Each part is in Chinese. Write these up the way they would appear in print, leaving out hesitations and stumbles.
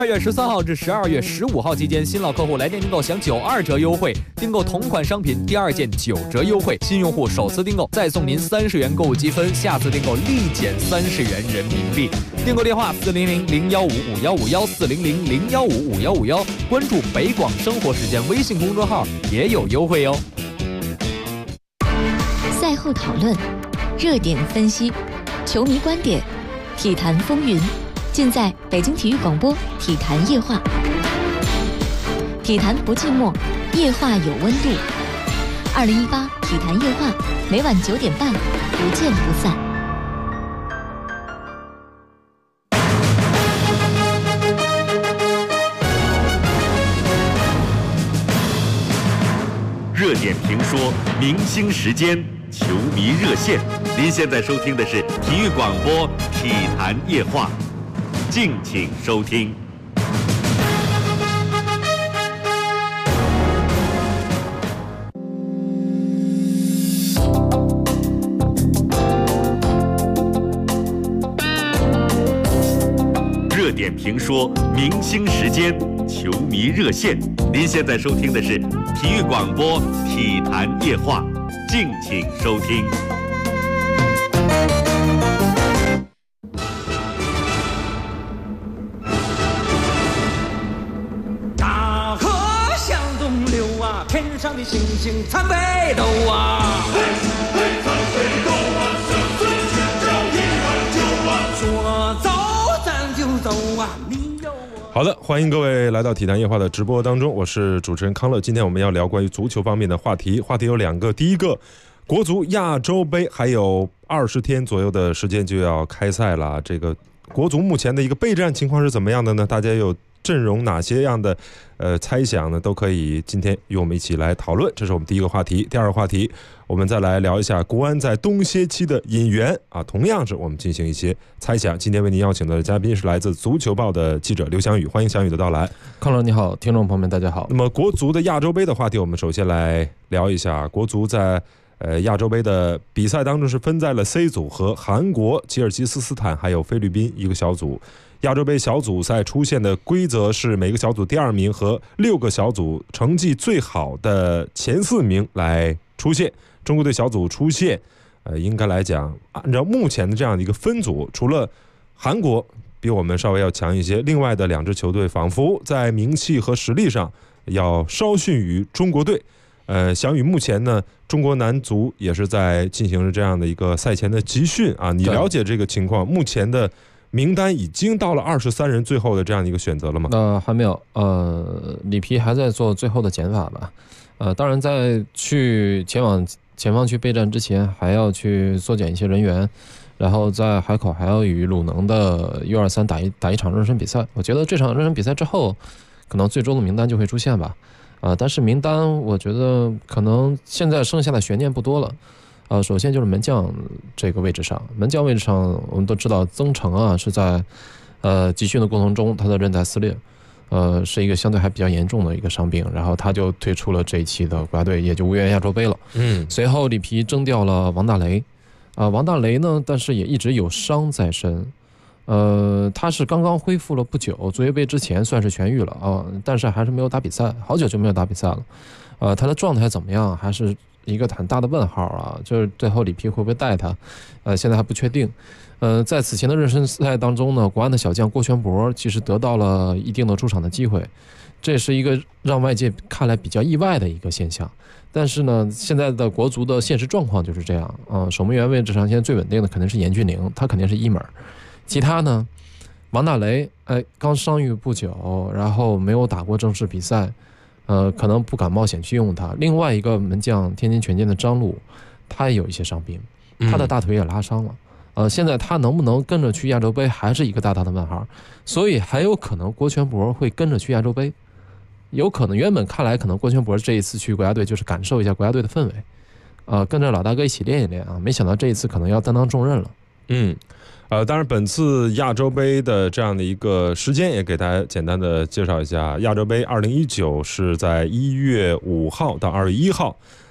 2月13号至12月15号期间，新老客户来电订购享92折优惠，订购同款商品第2件9折优惠，新用户首次订购再送您30元购物积分，下次订购立减30元人民币。订购电话400-015-5151，400-015-5151，关注北广生活时间微信公众号也有优惠哦。 赛后讨论，热点分析，球迷观点，体坛风云，尽在北京体育广播体坛夜话。体坛不寂寞，夜话有温度。2018体坛夜话，每晚9点半，不见不散。 热点评说，明星时间，球迷热线。您现在收听的是体育广播体坛夜话，敬请收听。热点评说，明星时间，球迷热线。您现在收听的是体育广播体坛夜话，敬请收听。 大河向东流啊，天上的星星参北斗啊，嘿，参北斗啊，向村去找一碗酒啊，说走咱就走啊，你有我。 好的，欢迎各位来到体坛夜话的直播当中，我是主持人康乐。今天我们要聊关于足球方面的话题有2个。第一个，国足亚洲杯还有20天左右的时间就要开赛了，这个国足目前的一个备战情况是怎么样的呢？大家有阵容哪些样的猜想呢？都可以今天与我们一起来讨论，这是我们第一个话题。第二个话题，我们再来聊一下国安在冬歇期的引援啊，同样是我们进行一些猜想。今天为您邀请的嘉宾是来自足球报的记者刘翔宇，欢迎翔宇的到来。 康乐你好，听众朋友们大家好。 那么国足的亚洲杯的话题，我们首先来聊一下。国足在亚洲杯的比赛当中是分在了 C 组，和韩国、吉尔吉斯斯坦还有菲律宾一个小组。亚洲杯小组赛出现的规则是每个小组第2名和6个小组成绩最好的前4名来出现。中国队小组出现，应该来讲，按照目前的这样的一个分组，除了韩国比我们稍微要强一些，另外的2支球队仿佛在名气和实力上要稍逊于中国队。翔宇，目前呢，中国男足也是在进行着这样的一个赛前的集训啊，你了解这个情况？目前的名单已经到了23人最后的这样的一个选择了吗？ 还没有，里皮还在做最后的减法吧。当然在去前方去备战之前，还要去缩减一些人员，然后在海口还要与鲁能的 U23 打一场热身比赛。我觉得这场热身比赛之后，可能最终的名单就会出现吧。但是名单我觉得可能现在剩下的悬念不多了。首先就是门将这个位置上，门将位置上我们都知道曾诚啊是在集训的过程中他的韧带撕裂，是一个相对还比较严重的一个伤病，然后他就退出了这一期的国家队，也就无缘亚洲杯了。随后里皮征调了王大雷，王大雷呢，但是也一直有伤在身。他是刚刚恢复了不久，足协杯之前算是痊愈了啊，但是还是没有打比赛，好久就没有打比赛了。他的状态怎么样，还是一个很大的问号啊，就是最后里皮会不会带他，现在还不确定。在此前的热身赛当中呢，国安的小将郭全博其实得到了一定的出场的机会，这是一个让外界看来比较意外的一个现象。但是呢，现在的国足的现实状况就是这样守门员位置上现在最稳定的肯定是严俊宁，他肯定是一门。其他呢，王大雷刚伤愈不久，然后没有打过正式比赛，可能不敢冒险去用他。另外一个门将天津权健的张路，他也有一些伤病，他的大腿也拉伤了。现在他能不能跟着去亚洲杯还是一个大大的问号，所以还有可能郭全博会跟着去亚洲杯，有可能原本看来可能郭全博这一次去国家队就是感受一下国家队的氛围，跟着老大哥一起练一练啊，没想到这一次可能要担当重任了。 当然本次亚洲杯的这样的一个时间也给大家简单的介绍一下。亚洲杯2019是在1月5号到2月1号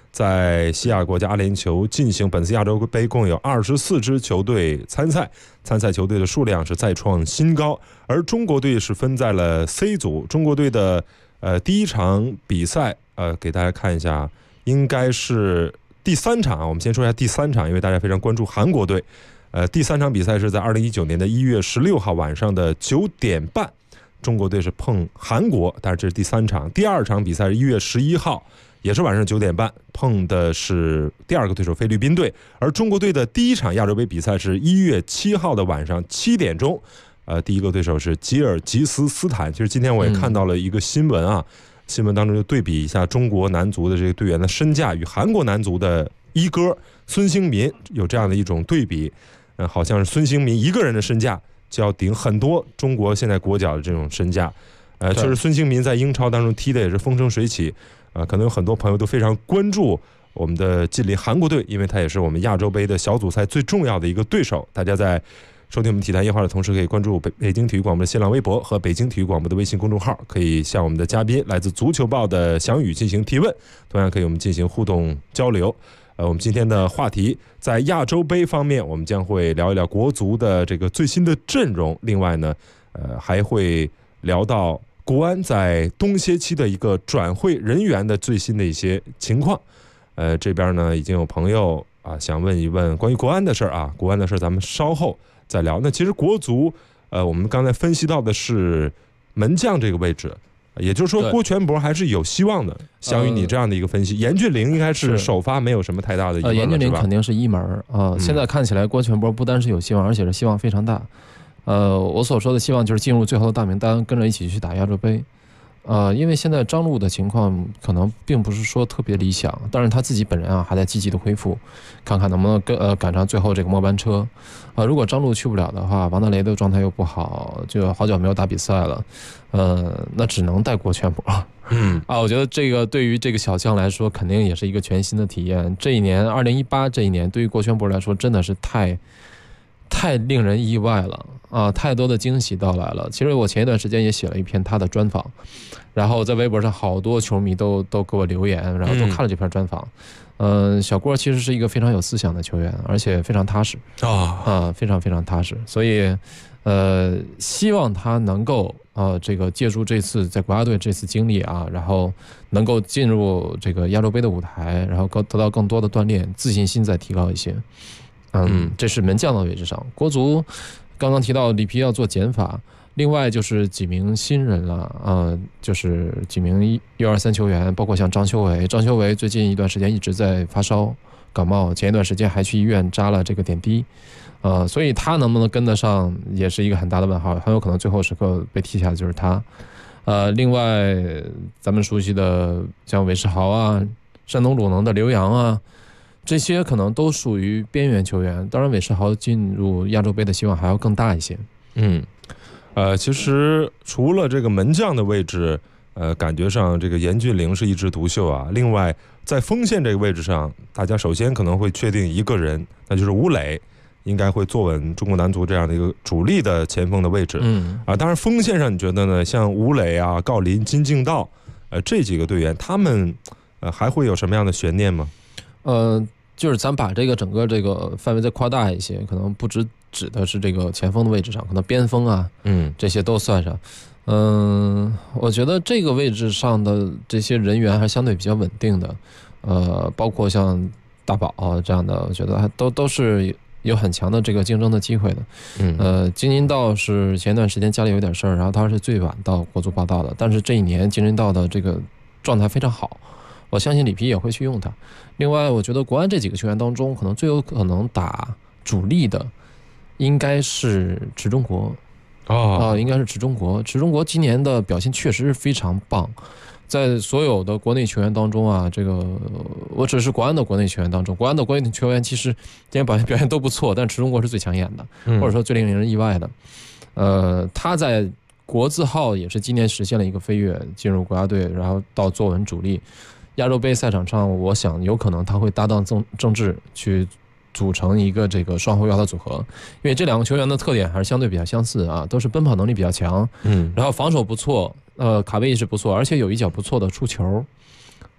在西亚国家阿联酋进行本次亚洲杯，共有24支球队参赛，参赛球队的数量是再创新高。而中国队是分在了 C 组，中国队的第一场比赛，给大家看一下，应该是第3场。我们先说一下第3场，因为大家非常关注韩国队。第3场比赛是在2019年的1月16号晚上的9点半，中国队是碰韩国，但是这是第3场。第2场比赛是1月11号。也是晚上9点半，碰的是第2个对手菲律宾队。而中国队的第1场亚洲杯比赛是1月7号的晚上7点钟，第1个对手是吉尔吉斯斯坦。其实今天我也看到了一个新闻啊，新闻当中就对比一下中国男足的这个队员的身价与韩国男足的一哥孙兴民有这样的一种对比，好像是孙兴民一个人的身价就要顶很多中国现在国脚的这种身价。确实孙兴民在英超当中踢的也是风生水起。可能有很多朋友都非常关注我们的近邻韩国队，因为它也是我们亚洲杯的小组赛最重要的一个对手。大家在收听我们体坛夜话的同时，可以关注北京体育广播的新浪微博和北京体育广播的微信公众号，可以向我们的嘉宾来自足球报的翔宇进行提问，同样可以我们进行互动交流。我们今天的话题在亚洲杯方面，我们将会聊一聊国足的这个最新的阵容，另外呢，还会聊到国安在冬歇期的一个转会人员的最新的一些情况。这边呢已经有朋友想问一问关于国安的事儿啊，国安的事儿咱们稍后再聊。那其实国足我们刚才分析到的是门将这个位置，也就是说郭全博还是有希望的。相于你这样的一个分析，严俊凌应该是首发没有什么太大的疑问了， 严俊凌肯定是一门现在看起来郭全博不单是有希望，而且是希望非常大。我所说的希望就是进入最后的大名单，跟着一起去打亚洲杯。因为现在张路的情况可能并不是说特别理想，但是他自己本人还在积极的恢复，看看能不能赶上最后这个末班车。如果张路去不了的话，王德雷的状态又不好，就好久没有打比赛了，那只能带郭全博。我觉得这个对于这个小将来说，肯定也是一个全新的体验。这一年2018这一年，对于郭全博来说，真的是太令人意外了太多的惊喜到来了。其实我前一段时间也写了一篇他的专访，然后在微博上好多球迷都给我留言，然后都看了这篇专访。小郭其实是一个非常有思想的球员，而且非常踏实非常非常踏实。所以希望他能够这个借助这次在国家队这次经历然后能够进入这个亚洲杯的舞台，然后得到更多的锻炼，自信心再提高一些。这是门将的位置上。国足刚刚提到里皮要做减法，另外就是几名新人了就是几名123球员，包括像张修为最近一段时间一直在发烧感冒，前一段时间还去医院扎了这个点滴所以他能不能跟得上也是一个很大的问号，很有可能最后时刻被踢下的就是他。另外咱们熟悉的像韦世豪山东鲁能的刘洋这些可能都属于边缘球员，当然韦世豪进入亚洲杯的希望还要更大一些。 其实除了这个门将的位置，感觉上这个严俊凌是一枝独秀另外在锋线这个位置上，大家首先可能会确定一个人，那就是吴磊，应该会坐稳中国男足这样的一个主力的前锋的位置。当然锋线上你觉得呢？像吴磊郜林、金敬道这几个队员，他们还会有什么样的悬念吗？ 就是咱把这个整个这个范围再扩大一些，可能不只指的是这个前锋的位置上，可能边锋这些都算上。我觉得这个位置上的这些人员还相对比较稳定的，包括像大宝这样的，我觉得都是有很强的这个竞争的机会的。金敬道是前段时间家里有点事儿，然后他是最晚到国足报道的，但是这一年金敬道的这个状态非常好。我相信里皮也会去用他。另外我觉得国安这几个球员当中，可能最有可能打主力的应该是池中国应该是池中国。池中国今年的表现确实是非常棒，在所有的国内球员当中这个我只是国安的国内球员当中，国安的国内球员其实今天表现都不错，但池中国是最抢眼的，或者说最令人意外的。他在国字号也是今年实现了一个飞跃，进入国家队，然后到坐稳主力。亚洲杯赛场上，我想有可能他会搭档郑智去组成一个这个双后腰的组合，因为这两个球员的特点还是相对比较相似都是奔跑能力比较强，然后防守不错，卡位意识不错，而且有一脚不错的出球。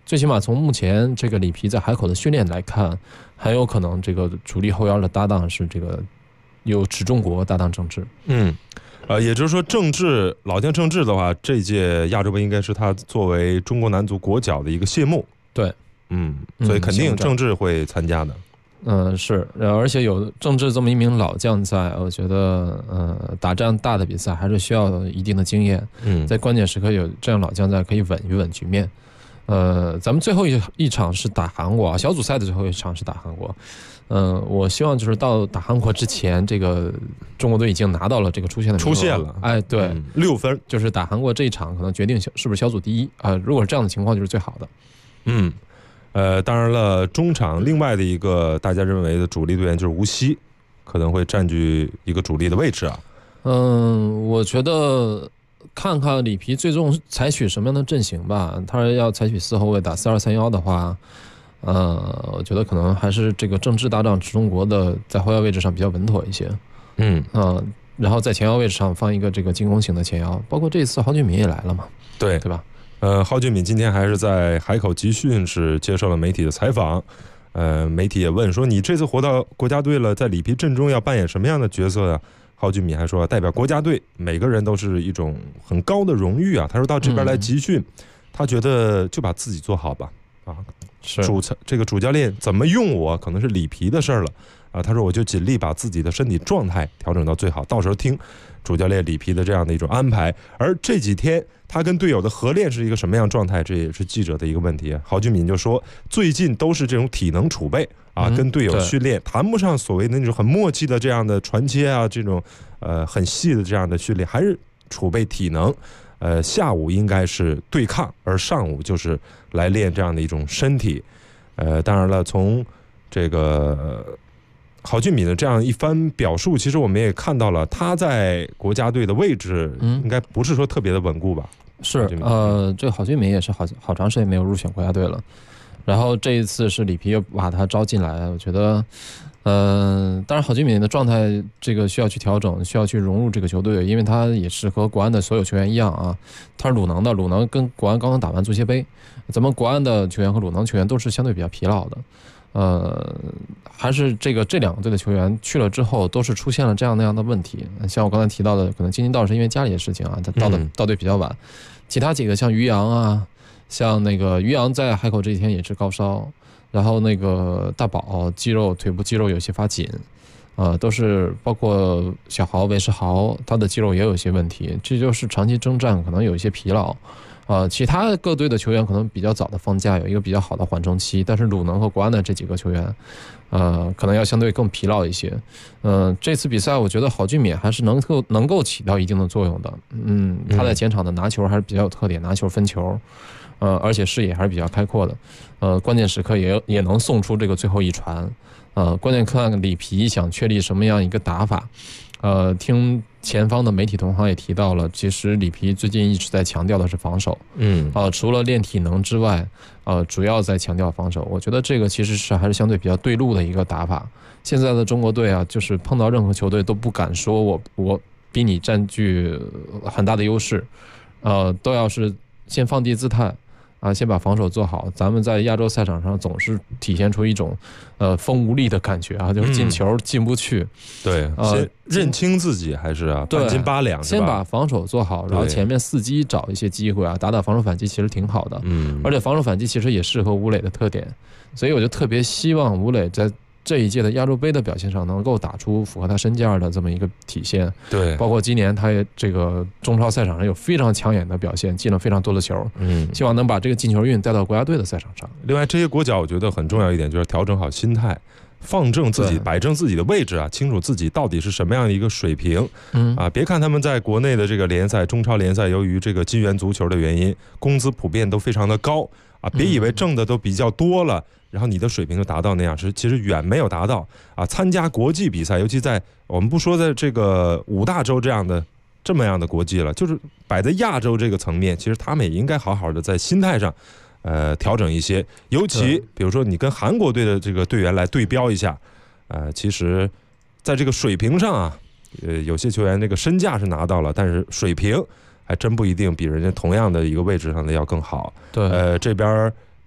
最起码从目前这个里皮在海口的训练来看，很有可能这个主力后腰的搭档是这个由池忠国搭档郑智。 也就是说，老将郑智的话，这届亚洲杯应该是他作为中国男足国脚的一个谢幕。 对， 所以肯定郑智会参加的。 是，而且有郑智这么一名老将在，我觉得打这样大的比赛还是需要一定的经验。在关键时刻有这样老将在，可以稳一稳局面。咱们最后一场是打韩国啊，小组赛的最后一场是打韩国。我希望就是到打韩国之前，这个中国队已经拿到了这个出线了。哎，对 ，6分， 就是打韩国这一场可能决定是不是小组第一啊。如果是这样的情况，就是最好的。 当然了，中场另外的一个大家认为的主力队员就是吴曦，可能会占据一个主力的位置啊。 我觉得看看里皮最终采取什么样的阵型吧。他要采取4后卫打4231的话，我觉得可能还是这个郑智搭档池忠国的在后腰位置上比较稳妥一些。然后在前腰位置上放一个这个进攻型的前腰，包括这次郝俊敏也来了嘛，对吧？ 郝俊敏今天还是在海口集训是接受了媒体的采访。媒体也问说，你这次回到国家队了，在里皮阵中要扮演什么样的角色啊？郝俊敏还说，代表国家队每个人都是一种很高的荣誉啊。他说到这边来集训，他觉得就把自己做好吧。这个主教练怎么用我，可能是里皮的事儿了啊。他说我就尽力把自己的身体状态调整到最好，到时候听主教练里皮的这样的一种安排。而这几天他跟队友的合练是一个什么样状态，这也是记者的一个问题。郝俊敏就说，最近都是这种体能储备啊，跟队友训练，谈不上所谓的那种很默契的这样的传切啊，这种很细的这样的训练，还是储备体能。下午应该是对抗，而上午就是来练这样的一种身体。当然了，从这个郝俊敏的这样一番表述，其实我们也看到了他在国家队的位置应该不是说特别的稳固吧。 是，这个郝俊敏也是好长时间没有入选国家队了，然后这一次是里皮又把他招进来，我觉得当然郝俊敏的状态这个需要去调整，需要去融入这个球队，因为他也是和国安的所有球员一样啊，他是鲁能的，鲁能跟国安刚刚打完足协杯，咱们国安的球员和鲁能球员都是相对比较疲劳的。还是这两个队的球员去了之后，都是出现了这样那样的问题。像我刚才提到的，可能金金道是因为家里的事情啊，他到队比较晚。其他几个像于洋啊，像那个于洋在海口这几天也是高烧，然后那个大宝腿部肌肉有些发紧，都是包括小豪韦世豪，他的肌肉也有一些问题，这就是长期征战可能有一些疲劳。其他各队的球员可能比较早的放假，有一个比较好的缓冲期，但是鲁能和国安的这几个球员，可能要相对更疲劳一些。这次比赛我觉得郝俊敏还是能够起到一定的作用的。他在前场的拿球还是比较有特点，拿球分球，而且视野还是比较开阔的。关键时刻也能送出这个最后一传。关键看里皮想确立什么样一个打法。听前方的媒体同行也提到了，其实里皮最近一直在强调的是防守。除了练体能之外，主要在强调防守。我觉得这个其实还是相对比较对路的一个打法。现在的中国队啊，就是碰到任何球队都不敢说我比你占据很大的优势，都要是先放低姿态。先把防守做好。咱们在亚洲赛场上总是体现出一种风无力的感觉啊，就是进球进不去。 对，先认清自己还是半斤八两， 先把防守做好，然后前面伺机找一些机会打防守反击，其实挺好的。而且防守反击其实也适合吴磊的特点，所以我就特别希望吴磊在这一届的亚洲杯的表现上能够打出符合他身价的这么一个体现。 对， 包括今年他也这个中超赛场上有非常抢眼的表现，进了非常多的球。希望能把这个进球运带到国家队的赛场上。 另外，这些国脚我觉得很重要一点就是调整好心态，放正自己，摆正自己的位置清楚自己到底是什么样的一个水平。别看他们在国内的这个联赛、中超联赛，由于这个金元足球的原因，工资普遍都非常的高别以为挣的都比较多了。然后你的水平就达到那样，其实远没有达到参加国际比赛，尤其在我们不说在这个5大洲这么样的国际了，就是摆在亚洲这个层面，其实他们也应该好好的在心态上调整一些。尤其比如说你跟韩国队的这个队员来对标一下，其实在这个水平上有些球员这个身价是拿到了，但是水平还真不一定比人家同样的一个位置上的要更好。 对， 这边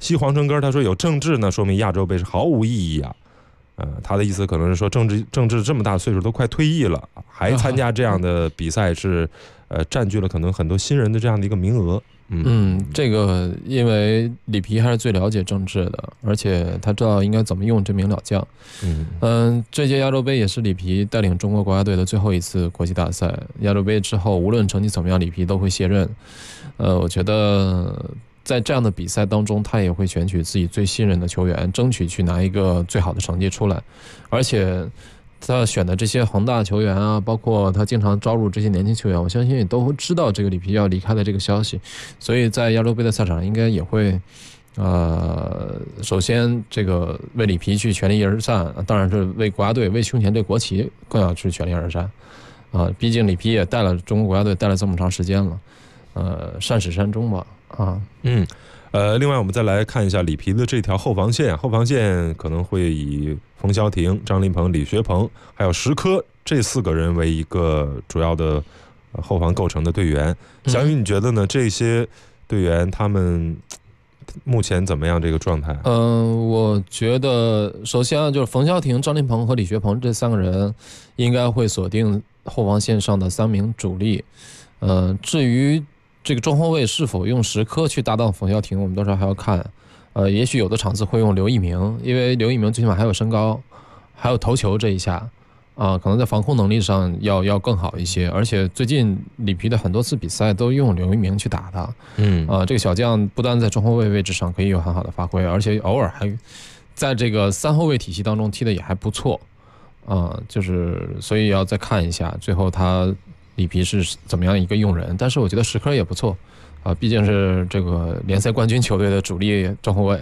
西黄城根他说有郑智呢，说明亚洲杯是毫无意义啊。他的意思可能是说郑智这么大岁数都快退役了，还参加这样的比赛是占据了可能很多新人的这样的一个名额。 这个因为里皮还是最了解郑智的，而且他知道应该怎么用这名老将。这届亚洲杯也是里皮带领中国国家队的最后一次国际大赛。亚洲杯之后，无论成绩怎么样，里皮都会卸任。我觉得在这样的比赛当中，他也会选取自己最信任的球员，争取去拿一个最好的成绩出来。而且他选的这些恒大球员啊，包括他经常招入这些年轻球员，我相信也都知道这个里皮要离开的这个消息，所以在亚洲杯的赛场上应该也会首先这个为里皮去全力而战，当然是为国家队、为胸前这国旗更要去全力而战毕竟里皮也带了中国国家队带了这么长时间了，善始善终吧另外我们再来看一下里皮的这条后防线，后防线可能会以冯潇霆、张琳芃、李学鹏还有石科这4个人为一个主要的后防构成的队员。小雨，你觉得呢？这些队员他们目前怎么样这个状态？ 我觉得首先就是冯潇霆、张琳芃和李学鹏这3个人应该会锁定后防线上的3名主力。至于这个中后卫是否用石科去搭档冯潇霆，我们到时候还要看。也许有的场次会用刘一鸣，因为刘一鸣最起码还有身高，还有头球这一下可能在防控能力上要更好一些。而且最近里皮的很多次比赛都用刘一鸣去打他。这个小将不单在中后卫位置上可以有很好的发挥，而且偶尔还在这个3后卫体系当中踢的也还不错。就是所以要再看一下最后他里皮是怎么样一个用人。但是我觉得石科也不错毕竟是这个联赛冠军球队的主力中后卫。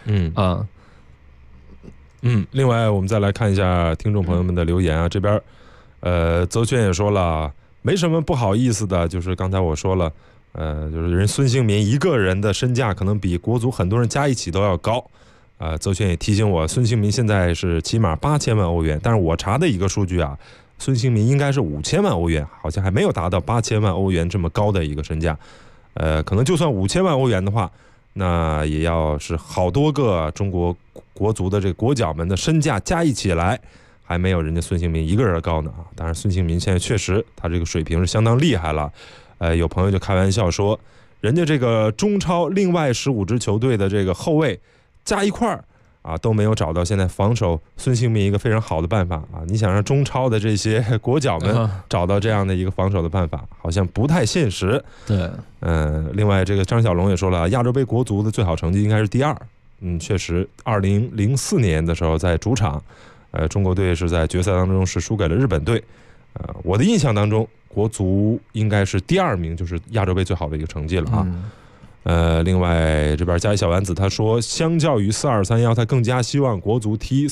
另外我们再来看一下听众朋友们的留言这边泽轩也说了，没什么不好意思的，就是刚才我说了就是人孙兴民一个人的身价可能比国足很多人加一起都要高。泽轩也提醒我，孙兴民现在是起码8000万欧元，但是我查的一个数据孙兴民应该是5000万欧元，好像还没有达到8000万欧元这么高的一个身价。可能就算5000万欧元的话，那也要是好多个中国国足的这个国脚们的身价加一起来，还没有人家孙兴民一个人高呢当然孙兴民现在确实他这个水平是相当厉害了。有朋友就开玩笑说，人家这个中超另外15支球队的这个后卫加一块儿都没有找到现在防守孙兴民一个非常好的办法你想让中超的这些国脚们找到这样的一个防守的办法，好像不太现实。 对， 另外这个张小龙也说了，亚洲杯国足的最好成绩应该是第2。确实，2004年的时候在主场，中国队是在决赛当中是输给了日本队。我的印象当中，国足应该是第2名，就是亚洲杯最好的一个成绩了另外这边加一小丸子他说，相较于4231，他更加希望国足踢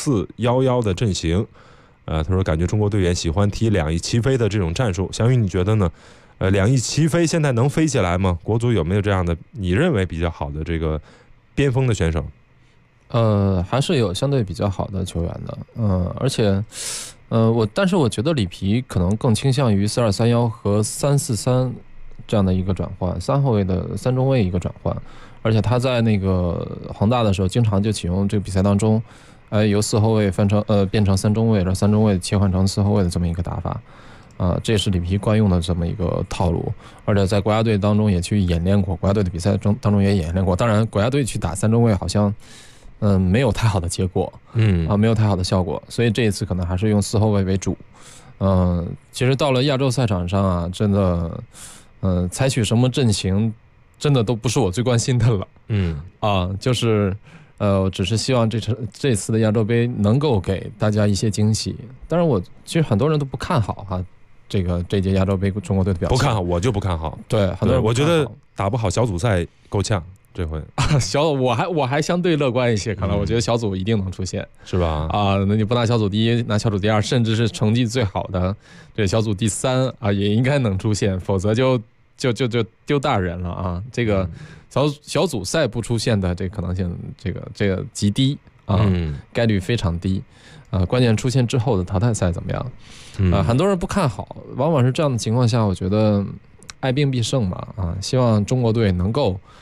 4411的阵型。他说感觉中国队员喜欢踢2翼齐飞的这种战术。翔宇你觉得呢？2翼齐飞现在能飞起来吗？国足有没有这样的你认为比较好的这个边锋的选手？ 还是有相对比较好的球员的。而且但是我觉得里皮可能更倾向于4231和343这样的一个转换，3后卫的3中卫一个转换。而且他在那个恒大的时候经常就启用这个比赛当中由4后卫变成3中卫，然后3中卫切换成4后卫的这么一个打法这也是里皮惯用的这么一个套路。而且在国家队当中也去演练过，国家队的比赛当中也演练过。当然国家队去打3中卫好像没有太好的结果没有太好的效果，所以这一次可能还是用4后卫为主。其实到了亚洲赛场上真的采取什么阵型真的都不是我最关心的了。就是只是希望这次的亚洲杯能够给大家一些惊喜。当然其实很多人都不看好这届亚洲杯中国队的表现。 不看好，我就不看好。 对，很多人我觉得打不好小组赛够呛这回。 我还相对乐观一些，可能我觉得小组一定能出现， 是吧？ 那你不拿小组第1，拿小组第2，甚至是成绩最好的这小组第3也应该能出现，否则就丢大人了这个小组赛不出现的这可能性，这个极低概率非常低关键出现之后的淘汰赛怎么样很多人不看好，往往是这样的情况下，我觉得爱兵必胜嘛希望中国队能够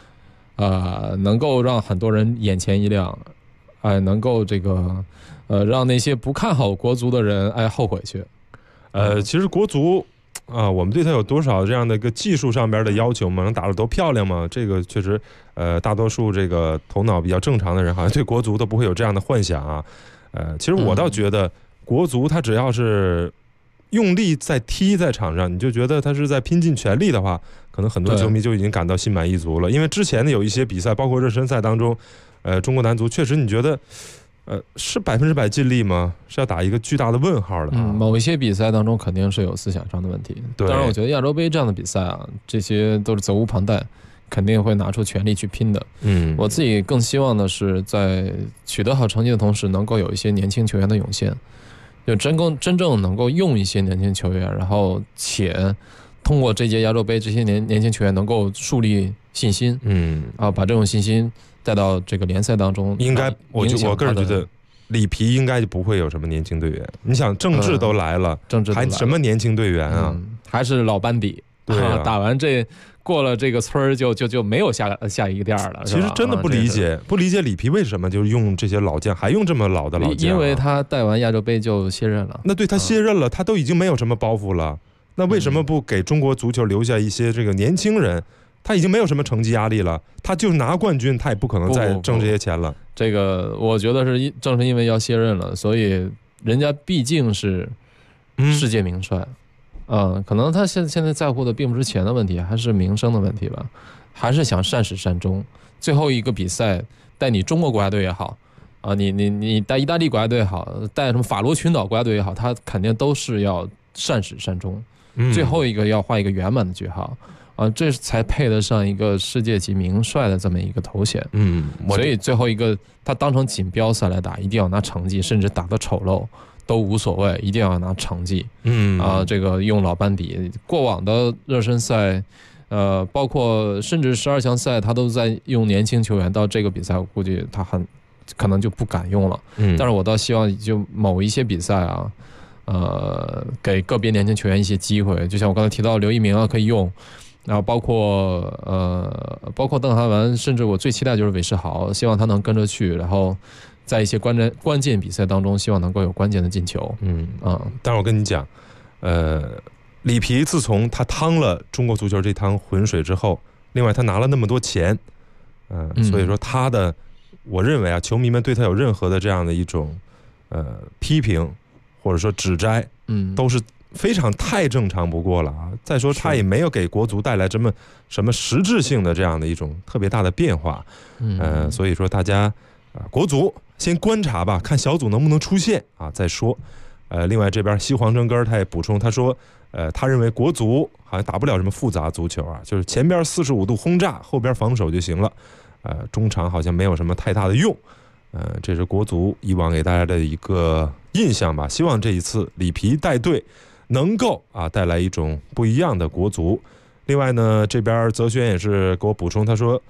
能够让很多人眼前一亮，能够这个让那些不看好国足的人后悔去。 其实国足我们对他有多少这样的一个技术上边的要求吗？能打得多漂亮吗？这个确实大多数这个头脑比较正常的人好像对国足都不会有这样的幻想啊。其实我倒觉得国足他只要是用力在踢在场上，你就觉得他是在拼尽全力的话，可能很多球迷就已经感到心满意足了。因为之前的有一些比赛，包括热身赛当中，中国男足确实你觉得是100%尽力吗？是要打一个巨大的问号的。 某一些比赛当中肯定是有思想上的问题。当然我觉得亚洲杯这样的比赛这些都是责无旁贷，肯定会拿出全力去拼的。我自己更希望的是在取得好成绩的同时，能够有一些年轻球员的涌现，就真正能够用一些年轻球员，然后且通过这届亚洲杯，这些年轻球员能够树立信心，把这种信心带到这个联赛当中。应该我个人觉得里皮应该就不会有什么年轻队员。你想郑智都来了，还什么年轻队员啊？ 还是老班底。对打完这过了这个村就没有下一个店了。 其实真的不理解里皮为什么就用这些老将，还用这么老的老将。 因为他带完亚洲杯就卸任了。 那对他卸任了，他都已经没有什么包袱了。那为什么不给中国足球留下一些这个年轻人？他已经没有什么成绩压力了，他就拿冠军，他也不可能再挣这些钱了。 这个我觉得正是因为要卸任了，所以人家毕竟是世界名帅，可能他现在在乎的并不是钱的问题，还是名声的问题吧，还是想善始善终。最后一个比赛带你中国国家队也好，你带意大利国家队也好，带什么法罗群岛国家队也好，他肯定都是要善始善终，最后一个要画一个圆满的句号。这才配得上一个世界级名帅的这么一个头衔。所以最后一个他当成锦标赛来打，一定要拿成绩，甚至打得丑陋都无所谓，一定要拿成绩。这个用老班底，过往的热身赛，包括甚至12强赛，他都在用年轻球员。到这个比赛，我估计他可能就不敢用了。但是我倒希望就某一些比赛给个别年轻球员一些机会，就像我刚才提到刘一鸣可以用。然后包括邓涵文，甚至我最期待就是韦世豪，希望他能跟着去，然后在一些关键比赛当中，希望能够有关键的进球。 但是我跟你讲，里皮自从他趟了中国足球这趟浑水之后，另外他拿了那么多钱，所以说我认为球迷们对他有任何的这样的一种批评或者说指摘，都是非常太正常不过了啊！再说他也没有给国足带来什么实质性的这样的一种特别大的变化，所以说大家国足先观察吧，看小组能不能出线再说。另外这边西黄真根他也补充，他说他认为国足好像打不了什么复杂足球就是前边45度轰炸，后边防守就行了，中场好像没有什么太大的用。这是国足以往给大家的一个印象吧，希望这一次里皮带队能够带来一种不一样的国足。另外呢，这边泽轩也是给我补充，他说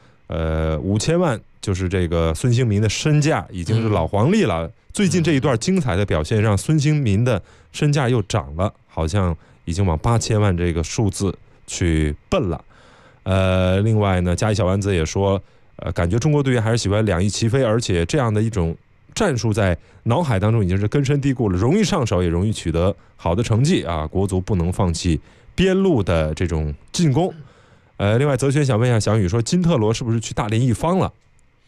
5000万就是这个孙兴民的身价已经是老黄历了，最近这一段精彩的表现让孙兴民的身价又涨了，好像已经往8000万这个数字去奔了。另外呢，嘉义小丸子也说感觉中国队员还是喜欢两翼齐飞，而且这样的一种战术在脑海当中已经是根深蒂固了，容易上手也容易取得好的成绩国足不能放弃边路的这种进攻。另外泽轩想问一下小雨，说金特罗是不是去大连一方了？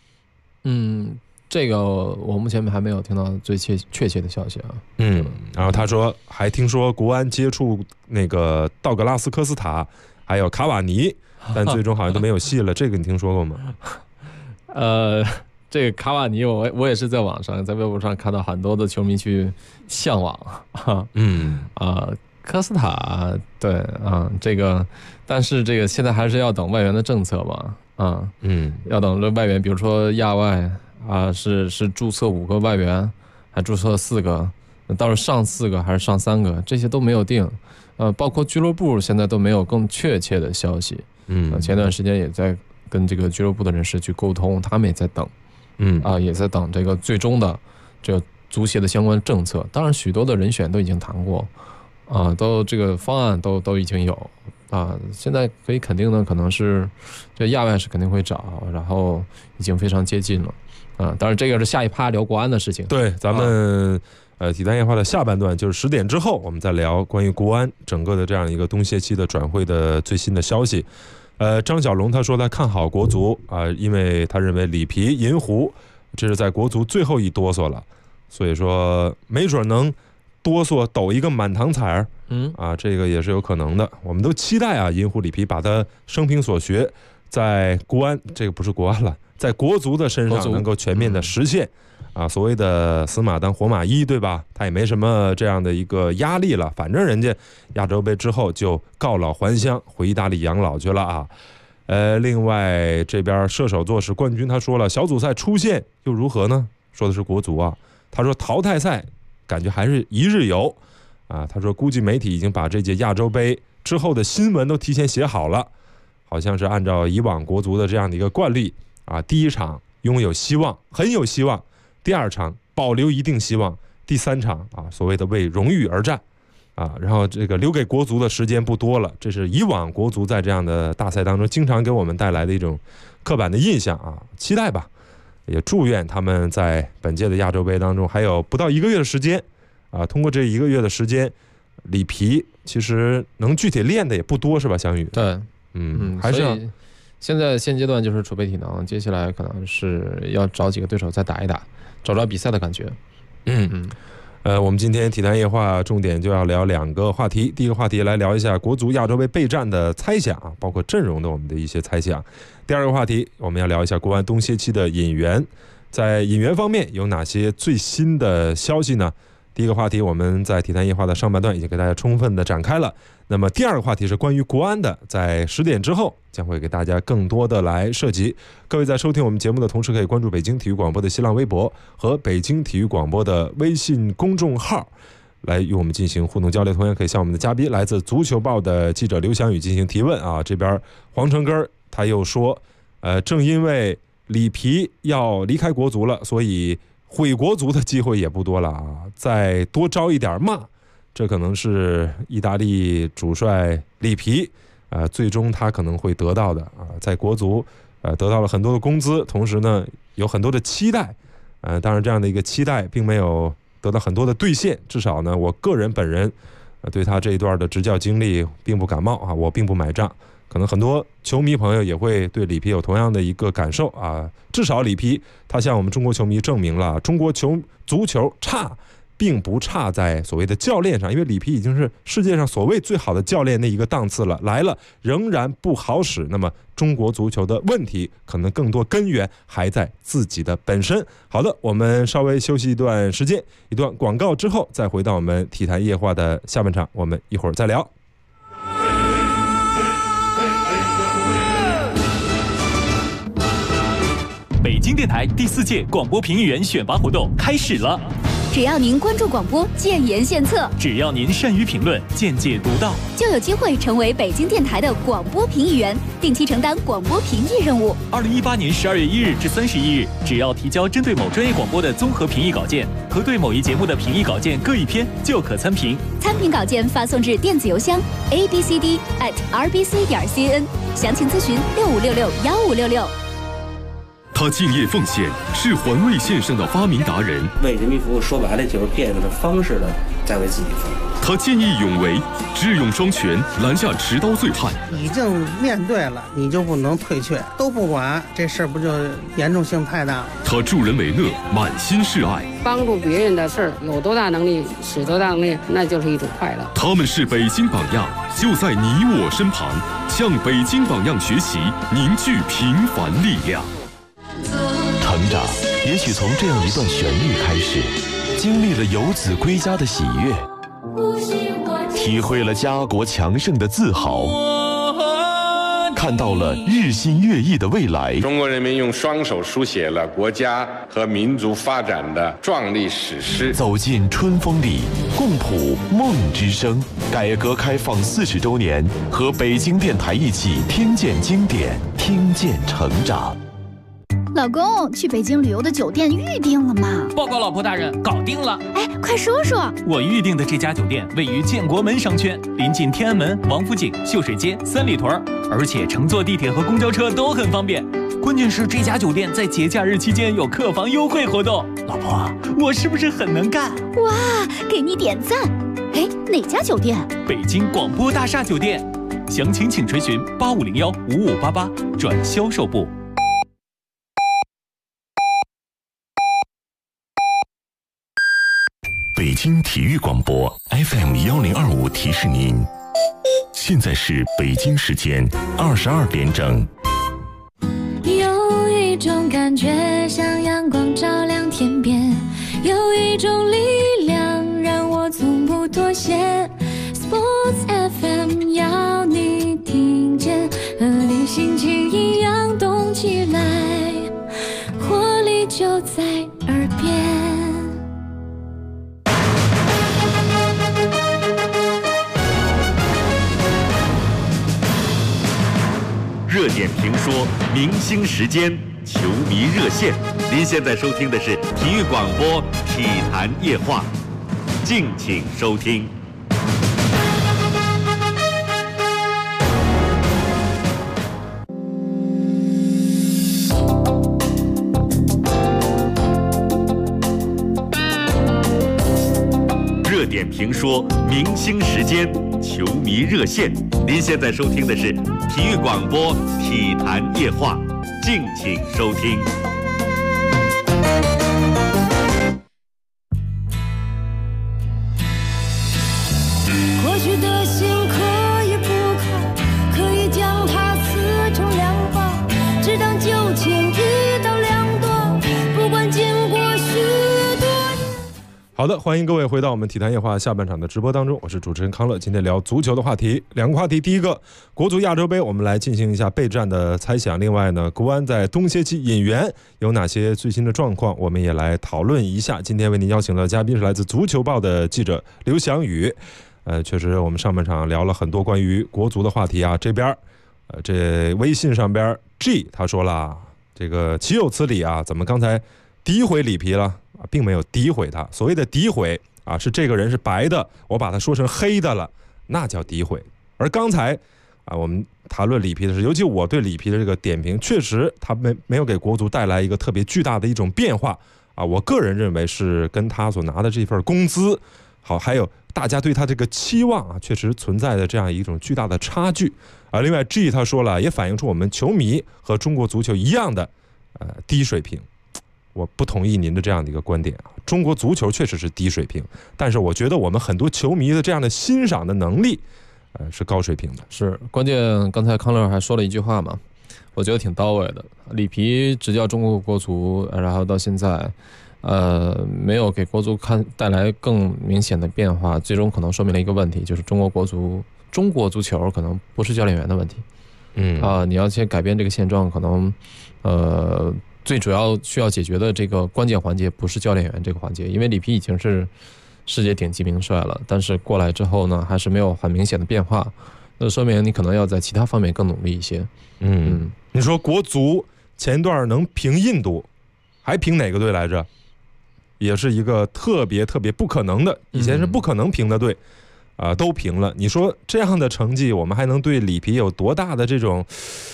这个我目前还没有听到最确切的消息然后他说还听说国安接触那个道格拉斯科斯塔还有卡瓦尼，但最终好像都没有戏了。这个你听说过吗？ 这个卡瓦尼我也是在网上在微博上看到很多的球迷去向往科斯塔对这个，但是这个现在还是要等外援的政策嘛要等这外援，比如说亚外是注册5个外援，还注册4个，到时上4个还是上3个，这些都没有定。包括俱乐部现在都没有更确切的消息。前段时间也在跟这个俱乐部的人士去沟通，他们也在等。也在等这个最终的这个足协的相关政策。当然，许多的人选都已经谈过，都这个方案都已经有， 啊，现在可以肯定的可能是这亚外是肯定会找，然后已经非常接近了啊。当然这个是下一趴聊国安的事情。 对，咱们体坛夜话的下半段就是10点之后，我们再聊关于国安整个的这样一个冬歇期的转会的最新的消息。张小龙他说他看好国足啊，因为他认为里皮、银狐这是在国足最后一哆嗦了，所以说没准能哆嗦抖一个满堂彩儿。这个也是有可能的。我们都期待啊，银狐里皮把他生平所学在国安，这个不是国安了，在国足的身上能够全面的实现。所谓的死马当活马医，对吧？他也没什么这样的一个压力了，反正人家亚洲杯之后就告老还乡，回意大利养老去了啊。另外这边射手座是冠军，他说了小组赛出线又如何呢？说的是国足啊。他说淘汰赛感觉还是一日游啊。他说估计媒体已经把这届亚洲杯之后的新闻都提前写好了，好像是按照以往国足的这样的一个惯例啊，第一场拥有希望，很有希望。第二场保留一定希望，第三场所谓的为荣誉而战然后这个留给国足的时间不多了，这是以往国足在这样的大赛当中经常给我们带来的一种刻板的印象期待吧，也祝愿他们在本届的亚洲杯当中还有不到1个月的时间通过这1个月的时间，里皮其实能具体练的也不多，是吧，翔宇？ 对， 还是要现阶段就是储备体能，接下来可能是要找几个对手再打一打，找找比赛的感觉。 我们今天体坛夜话重点就要聊2个话题。第一个话题来聊一下国足亚洲杯备战的猜想包括阵容的我们的一些猜想。第二个话题我们要聊一下国安冬歇期的引援，在引援方面有哪些最新的消息呢？第一个话题我们在体坛夜话的上半段已经给大家充分的展开了，那么第二个话题是关于国安的，在10点之后将会给大家更多的来涉及。各位在收听我们节目的同时，可以关注北京体育广播的新浪微博和北京体育广播的微信公众号来与我们进行互动交流，同样可以向我们的嘉宾来自足球报的记者刘翔宇进行提问这边黄成根他又说正因为里皮要离开国足了，所以毁国足的机会也不多了再多招一点骂，这可能是意大利主帅里皮最终他可能会得到的在国足得到了很多的工资，同时呢有很多的期待当然这样的一个期待并没有得到很多的兑现，至少呢我个人本人对他这一段的执教经历并不感冒我并不买账。可能很多球迷朋友也会对里皮有同样的一个感受至少里皮他向我们中国球迷证明了中国足球差并不差在所谓的教练上，因为里皮已经是世界上所谓最好的教练那一个档次了，来了仍然不好使，那么中国足球的问题可能更多根源还在自己的本身。好的，我们稍微休息一段时间，一段广告之后再回到我们体坛夜话的下半场，我们一会儿再聊。 北京电台第4届广播评议员选拔活动开始了。 只要您关注广播，建言献策； 只要您善于评论，见解独到， 就有机会成为北京电台的广播评议员，定期承担广播评议任务。 2018年12月1日至31日，只要提交针对某专业广播的综合评议稿件和对某一节目的评议稿件各1篇，就可参评。 参评稿件发送至电子邮箱 abcd@rbc.cn， 详情咨询65661566。 他敬业奉献，是环卫线上的发明达人。 为人民服务，说白了就是变着方式的在为自己服务。 他见义勇为，智勇双全，拦下持刀醉汉。 已经面对了，你就不能退却，都不管，这事儿不就严重性太大了？ 他助人为乐，满心是爱。 帮助别人的事儿，有多大能力使多大能力，那就是一种快乐。 他们是北京榜样，就在你我身旁，向北京榜样学习，凝聚平凡力量。 成长也许从这样一段旋律开始，经历了游子归家的喜悦，体会了家国强盛的自豪，看到了日新月异的未来。 中国人民用双手书写了国家和民族发展的壮丽史诗。 走进春风里，共谱梦之声。改革开放40周年，和北京电台一起听见经典，听见成长。 老公，去北京旅游的酒店预定了吗？ 报告老婆大人，搞定了。 哎，快说说。 我预定的这家酒店位于建国门商圈，临近天安门、王府井、秀水街、三里屯，而且乘坐地铁和公交车都很方便。关键是这家酒店在节假日期间有客房优惠活动。老婆，我是不是很能干？ 哇，给你点赞。哎，哪家酒店？ 北京广播大厦酒店。详情请垂询8501-5588转销售部。 北京体育广播 FM1025提示您，现在是北京时间22点整。 有一种感觉像阳光照亮天边，有一种力量让我从不妥协。Sports FM 要你听见，和你心情一样动起来，活力就在耳边。 热点评说，明星时间，球迷热线。您现在收听的是体育广播《体坛夜话》，敬请收听。热点评说，明星时间，球迷热线。您现在收听的是体育广播《体坛夜话》，敬请收听。 过去的心可以不考，可以将它撕成两半，只当旧情一刀两断，不管经过许多年。 好的，欢迎各位回到我们体坛夜话下半场的直播当中，我是主持人康乐。今天聊足球的话题，两个话题，第一个国足亚洲杯，我们来进行一下备战的猜想。另外呢，国安在冬歇期引援有哪些最新的状况，我们也来讨论一下。今天为您邀请的嘉宾是来自足球报的记者刘翔宇。确实我们上半场聊了很多关于国足的话题啊。这边这微信上边 G 他说了，这个岂有此理啊，怎么刚才诋毁里皮了？并没有诋毁他，所谓的诋毁啊，是这个人是白的，我把他说成黑的了，那叫诋毁。而刚才啊，我们谈论里皮的是，尤其我对里皮的这个点评，确实他没有给国足带来一个特别巨大的一种变化啊。我个人认为是跟他所拿的这份工资，好，还有大家对他这个期望啊，确实存在的这样一种巨大的差距啊。另外 G 他说了，也反映出我们球迷和中国足球一样的低水平。我不同意您的这样的一个观点啊，中国足球确实是低水平，但是我觉得我们很多球迷的这样的欣赏的能力，是高水平的。 是，关键刚才康乐还说了一句话嘛，我觉得挺到位的。里皮执教中国国足，然后到现在，没有给国足带来更明显的变化，最终可能说明了一个问题，就是中国足球可能不是教练员的问题。你要先改变这个现状，可能最主要需要解决的这个关键环节不是教练员这个环节，因为里皮已经是世界顶级名帅了，但是过来之后呢，还是没有很明显的变化，那说明你可能要在其他方面更努力一些。 你说国足前一段能平印度，还平哪个队来着？也是一个特别不可能的，以前是不可能平的队，都平了。你说这样的成绩，我们还能对里皮有多大的这种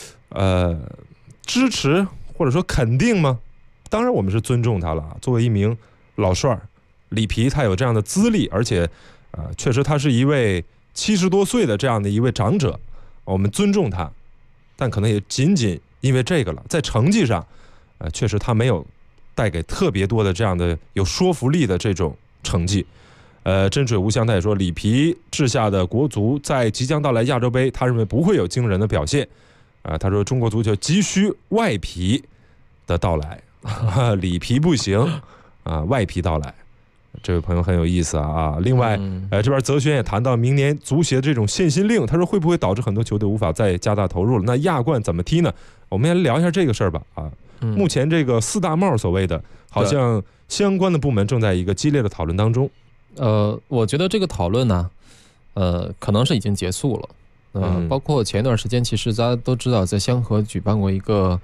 支持？或者说肯定吗？当然我们是尊重他了，作为一名老帅，里皮他有这样的资历，而且确实他是一位70多岁的这样的一位长者，我们尊重他，但可能也仅仅因为这个了，在成绩上确实他没有带给特别多的这样的有说服力的这种成绩。真水无香他也说，里皮治下的国足在即将到来亚洲杯，他认为不会有惊人的表现。他说中国足球急需外皮的到来，里皮不行啊，外皮到来。这位朋友很有意思啊。另外，这边泽轩也谈到明年足协这种限薪令，他说会不会导致很多球队无法再加大投入了？那亚冠怎么踢呢？我们来聊一下这个事儿吧。目前这个四大帽所谓的，好像相关的部门正在一个激烈的讨论当中。 我觉得这个讨论呢，可能是已经结束了。包括前一段时间，其实大家都知道，在香河举办过一个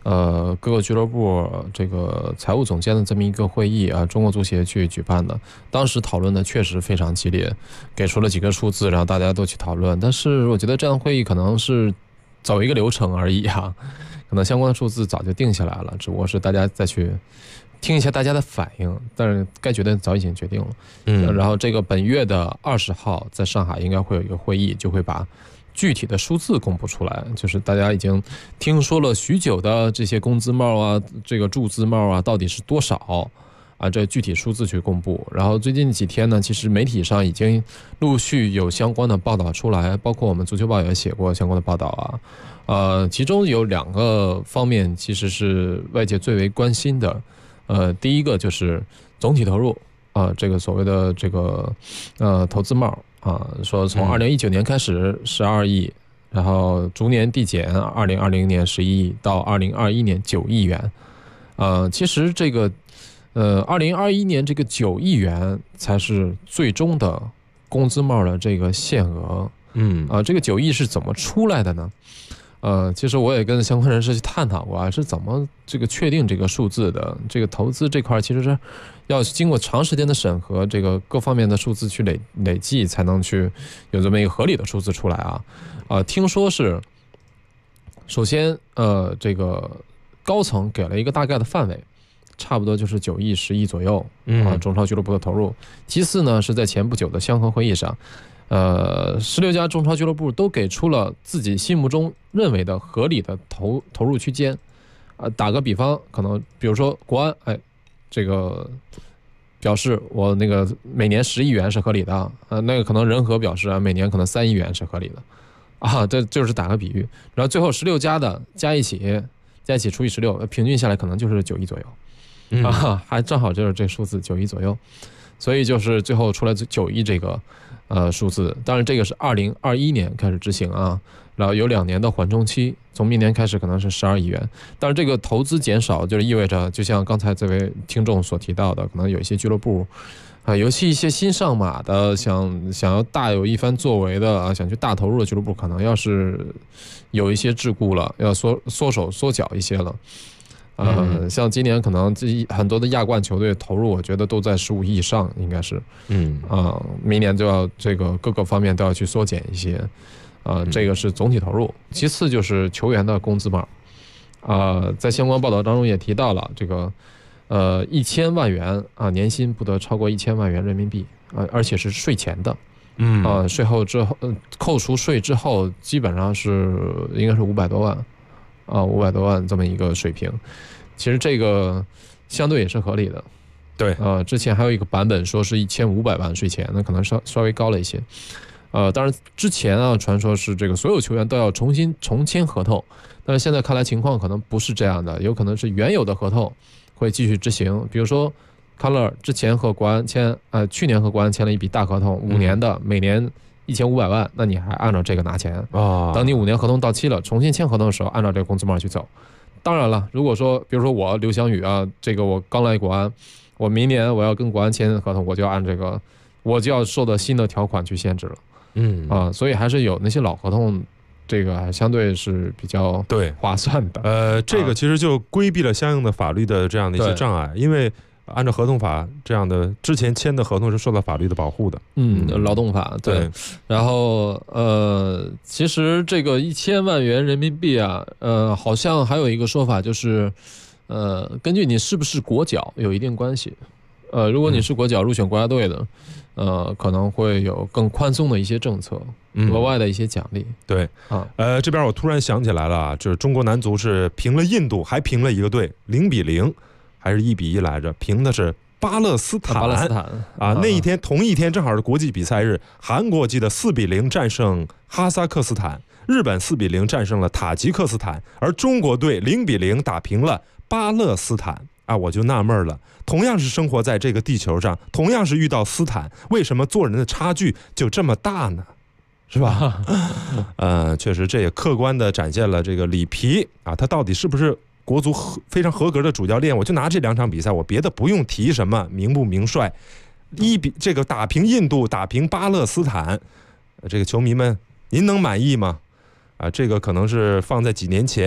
各个俱乐部这个财务总监的这么一个会议啊，中国足协去举办的。当时讨论的确实非常激烈，给出了几个数字，然后大家都去讨论。但是我觉得这样的会议可能是走一个流程而已啊，可能相关的数字早就定下来了，只不过是大家再去听一下大家的反应，但是该决定早已经决定了。然后这个本月的20号在上海应该会有一个会议，就会把具体的数字公布出来，就是大家已经听说了许久的这些工资帽啊，这个注资帽啊，到底是多少啊？这具体数字去公布。然后最近几天呢，其实媒体上已经陆续有相关的报道出来，包括我们足球报也写过相关的报道啊。其中有2个方面其实是外界最为关心的。第一个就是总体投入啊，这个所谓的这个投资帽。说从2019年开始12亿，然后逐年递减，2020年11亿到2021年9亿元。其实这个2021年这个9亿元才是最终的工资帽的这个限额。这个9亿是怎么出来的呢？其实我也跟相关人士去探讨过啊，是怎么这个确定这个数字的？这个投资这块其实是要经过长时间的审核，这个各方面的数字去累计，才能去有这么一个合理的数字出来啊。听说是，首先这个高层给了一个大概的范围，差不多就是9亿、10亿左右中超俱乐部的投入。其次呢，是在前不久的香河会议上。16家中超俱乐部都给出了自己心目中认为的合理的投入区间。打个比方，可能比如说国安，这个表示我那个每年10亿元是合理的，那个可能人和表示每年可能3亿元是合理的，这就是打个比喻。然后最后16家的加一起除以16，平均下来可能就是9亿左右，还正好就是这数字9亿左右，所以就是最后出来9亿这个数字。当然这个是2021年开始执行啊，然后有2年的缓冲期，从明年开始可能是12亿元。但是这个投资减少就是意味着，就像刚才这位听众所提到的，可能有一些俱乐部尤其一些新上马的想要大有一番作为的想去大投入的俱乐部，可能要是有一些桎梏了，要缩手缩脚一些了。像今年可能很多的亚冠球队投入，我觉得都在15亿以上，应该是。明年就要这个各个方面都要去缩减一些。这个是总体投入。其次就是球员的工资帽。在相关报道当中也提到了这个1000万元年薪不得超过1000万元人民币而且是税前的。税后之后扣除税之后，基本上是应该是500多万。500多万这么一个水平，其实这个相对也是合理的。 对， 之前还有一个版本说是1500万税前，那可能稍微高了一些。当然之前传说是这个所有球员都要重签合同，但是现在看来情况可能不是这样的，有可能是原有的合同会继续执行。比如说康乐之前和国安去年和国安签了一笔大合同，5年的，每年1500万，那你还按照这个拿钱等你5年合同到期了，重新签合同的时候，按照这个工资帽去走。当然了，如果说比如说我刘翔宇这个我刚来国安，我明年我要跟国安签合同，我就要按这个，我就要受到新的条款去限制了。所以还是有那些老合同，这个相对是比较划算的。 这个其实就规避了相应的法律的这样的一些障碍，因为按照合同法这样的之前签的合同是受到法律的保护的。 劳动法对。然后其实这个1000万元人民币好像还有一个说法就是根据你是不是国脚有一定关系。如果你是国脚入选国家队的，可能会有更宽松的一些政策，额外的一些奖励。 对这边我突然想起来了，就是中国男足是平了印度，还平了一个队0-0。还是1-1来着，平的是巴勒斯坦那一天同一天正好是国际比赛日，韩国记得4-0战胜哈萨克斯坦，日本4-0战胜了塔吉克斯坦，而中国队0-0打平了巴勒斯坦。我就纳闷了，同样是生活在这个地球上，同样是遇到斯坦，为什么做人的差距就这么大呢？是吧？确实这也客观的展现了这个里皮他到底是不是国足非常合格的主教练。我就拿这2场比赛，我别的不用提什么名不名帅，这个打平印度，打平巴勒斯坦，这个球迷们您能满意吗？这个可能是放在几年前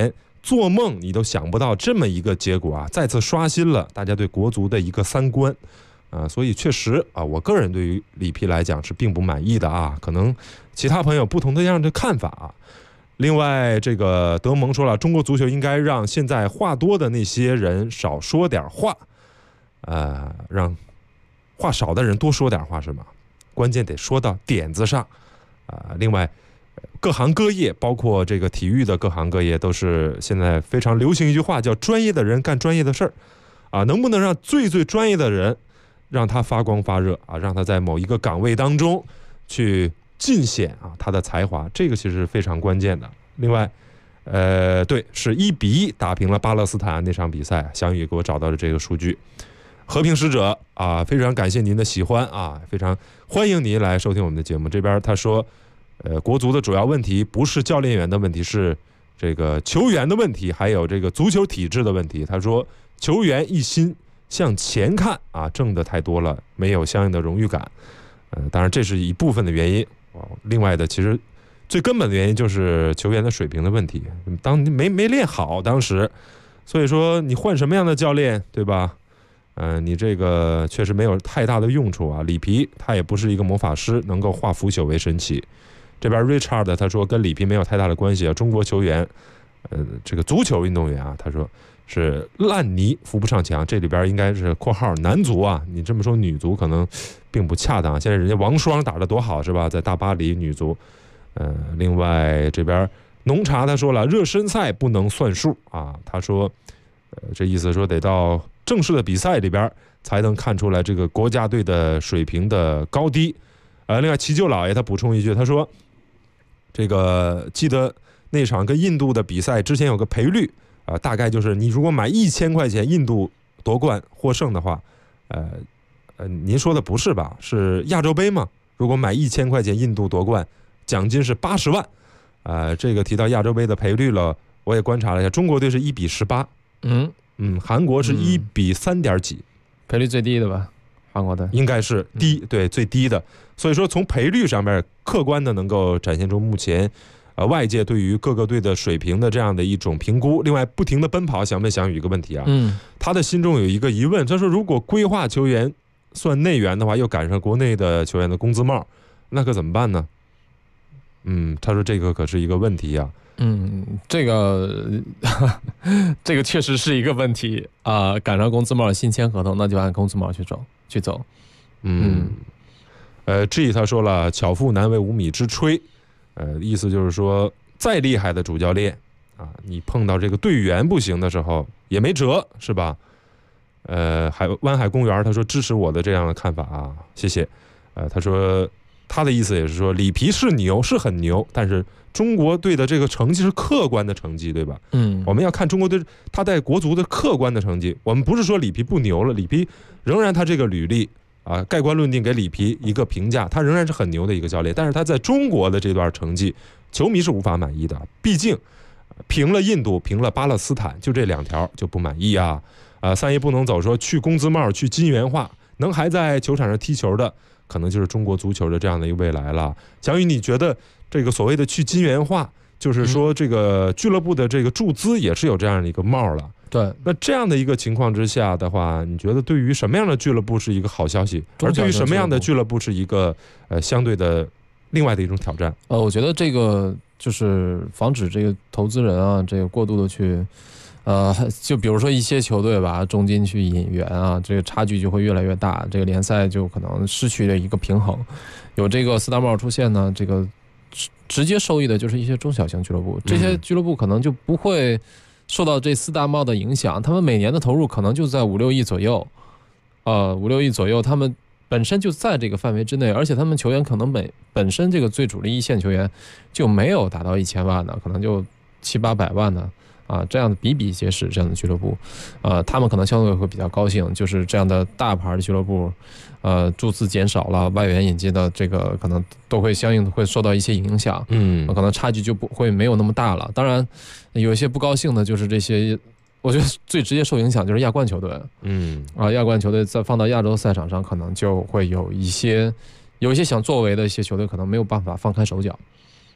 做梦你都想不到这么一个结果啊，再次刷新了大家对国足的一个三观啊，所以确实啊，我个人对于里皮来讲是并不满意的啊，可能其他朋友不同的样的看法啊。另外，这个德蒙说了，中国足球应该让现在话多的那些人少说点话，让话少的人多说点话是吗？关键得说到点子上啊。另外，各行各业，包括这个体育的各行各业，都是现在非常流行一句话，叫专业的人干专业的事儿啊。能不能让最专业的人让他发光发热啊，让他在某一个岗位当中去尽显啊他的才华，这个其实是非常关键的。另外，对，是1-1打平了巴勒斯坦那场比赛，翔宇给我找到了这个数据。和平使者啊，非常感谢您的喜欢啊，非常欢迎您来收听我们的节目。这边他说，国足的主要问题不是教练员的问题，是这个球员的问题，还有这个足球体制的问题。他说，球员一心向前看啊，挣得太多了，没有相应的荣誉感。当然这是一部分的原因。另外的，其实最根本的原因就是球员的水平的问题，当你没练好当时，所以说你换什么样的教练，对吧？你这个确实没有太大的用处啊。里皮他也不是一个魔法师，能够化腐朽为神奇。这边 Richard 他说跟里皮没有太大的关系啊，中国球员，这个足球运动员啊，他说是烂泥扶不上墙，这里边应该是括号男足啊，你这么说女足可能并不恰当。现在人家王霜打得多好是吧，在大巴黎女足。另外这边浓茶他说了，热身赛不能算数啊，他说这意思说得到正式的比赛里边才能看出来这个国家队的水平的高低。另外齐舅老爷他补充一句，他说这个记得那场跟印度的比赛之前有个赔率啊，大概就是你如果买1000块钱印度夺冠获胜的话，您说的不是吧？是亚洲杯吗？如果买1000块钱印度夺冠，奖金是80万。这个提到亚洲杯的赔率了，我也观察了一下，中国队是1:18，韩国是1:3点几， 赔率最低的吧？韩国的应该是低，对，最低的。所以说从赔率上面客观的能够展现出目前外界对于各个队的水平的这样的一种评估。另外不停的奔跑，想问翔宇一个问题啊，他的心中有一个疑问，他说如果规划球员算内援的话，又赶上国内的球员的工资帽，那可怎么办呢？他说这个可是一个问题啊。 这个确实是一个问题啊。赶上工资帽新签合同，那就按工资帽去走。 G 他说了，巧妇难为无米之炊，意思就是说，再厉害的主教练啊，你碰到这个队员不行的时候也没辙，是吧？湾海公园他说支持我的这样的看法啊，谢谢。他说他的意思也是说，里皮是牛，是很牛，但是中国队的这个成绩是客观的成绩，对吧？我们要看中国队他在国足的客观的成绩。我们不是说里皮不牛了，里皮仍然他这个履历啊，盖棺论定给里皮一个评价，他仍然是很牛的一个教练。但是他在中国的这段成绩，球迷是无法满意的。毕竟平了印度，平了巴勒斯坦，就这2条就不满意啊。三爷不能走说去工资帽，去金元化，能还在球场上踢球的，可能就是中国足球的这样的一个未来了。翔宇，你觉得这个所谓的去金元化，就是说这个俱乐部的这个注资也是有这样的一个帽了？ 对， 那这样的一个情况之下的话，你觉得对于什么样的俱乐部是一个好消息，而对于什么样的俱乐部是一个相对的另外的一种挑战？ 我觉得这个就是防止这个投资人啊，这个过度的去就比如说一些球队吧，重金去引援啊，这个差距就会越来越大，这个联赛就可能失去了一个平衡。有这个4大帽出现呢，这个直接受益的就是一些中小型俱乐部，这些俱乐部可能就不会受到这4大帽的影响，他们每年的投入可能就在5-6亿左右，5-6亿左右，他们本身就在这个范围之内，而且他们球员可能本身这个最主力一线球员就没有达到1000万的，可能就700-800万的这样的比比皆是这样的俱乐部，他们可能相对会比较高兴，就是这样的大牌的俱乐部，注资减少了，外援引进的这个可能都会相应会受到一些影响，可能差距就不会没有那么大了。当然，有一些不高兴的就是这些，我觉得最直接受影响就是亚冠球队，亚冠球队再放到亚洲赛场上，可能就会有一些想作为的一些球队可能没有办法放开手脚。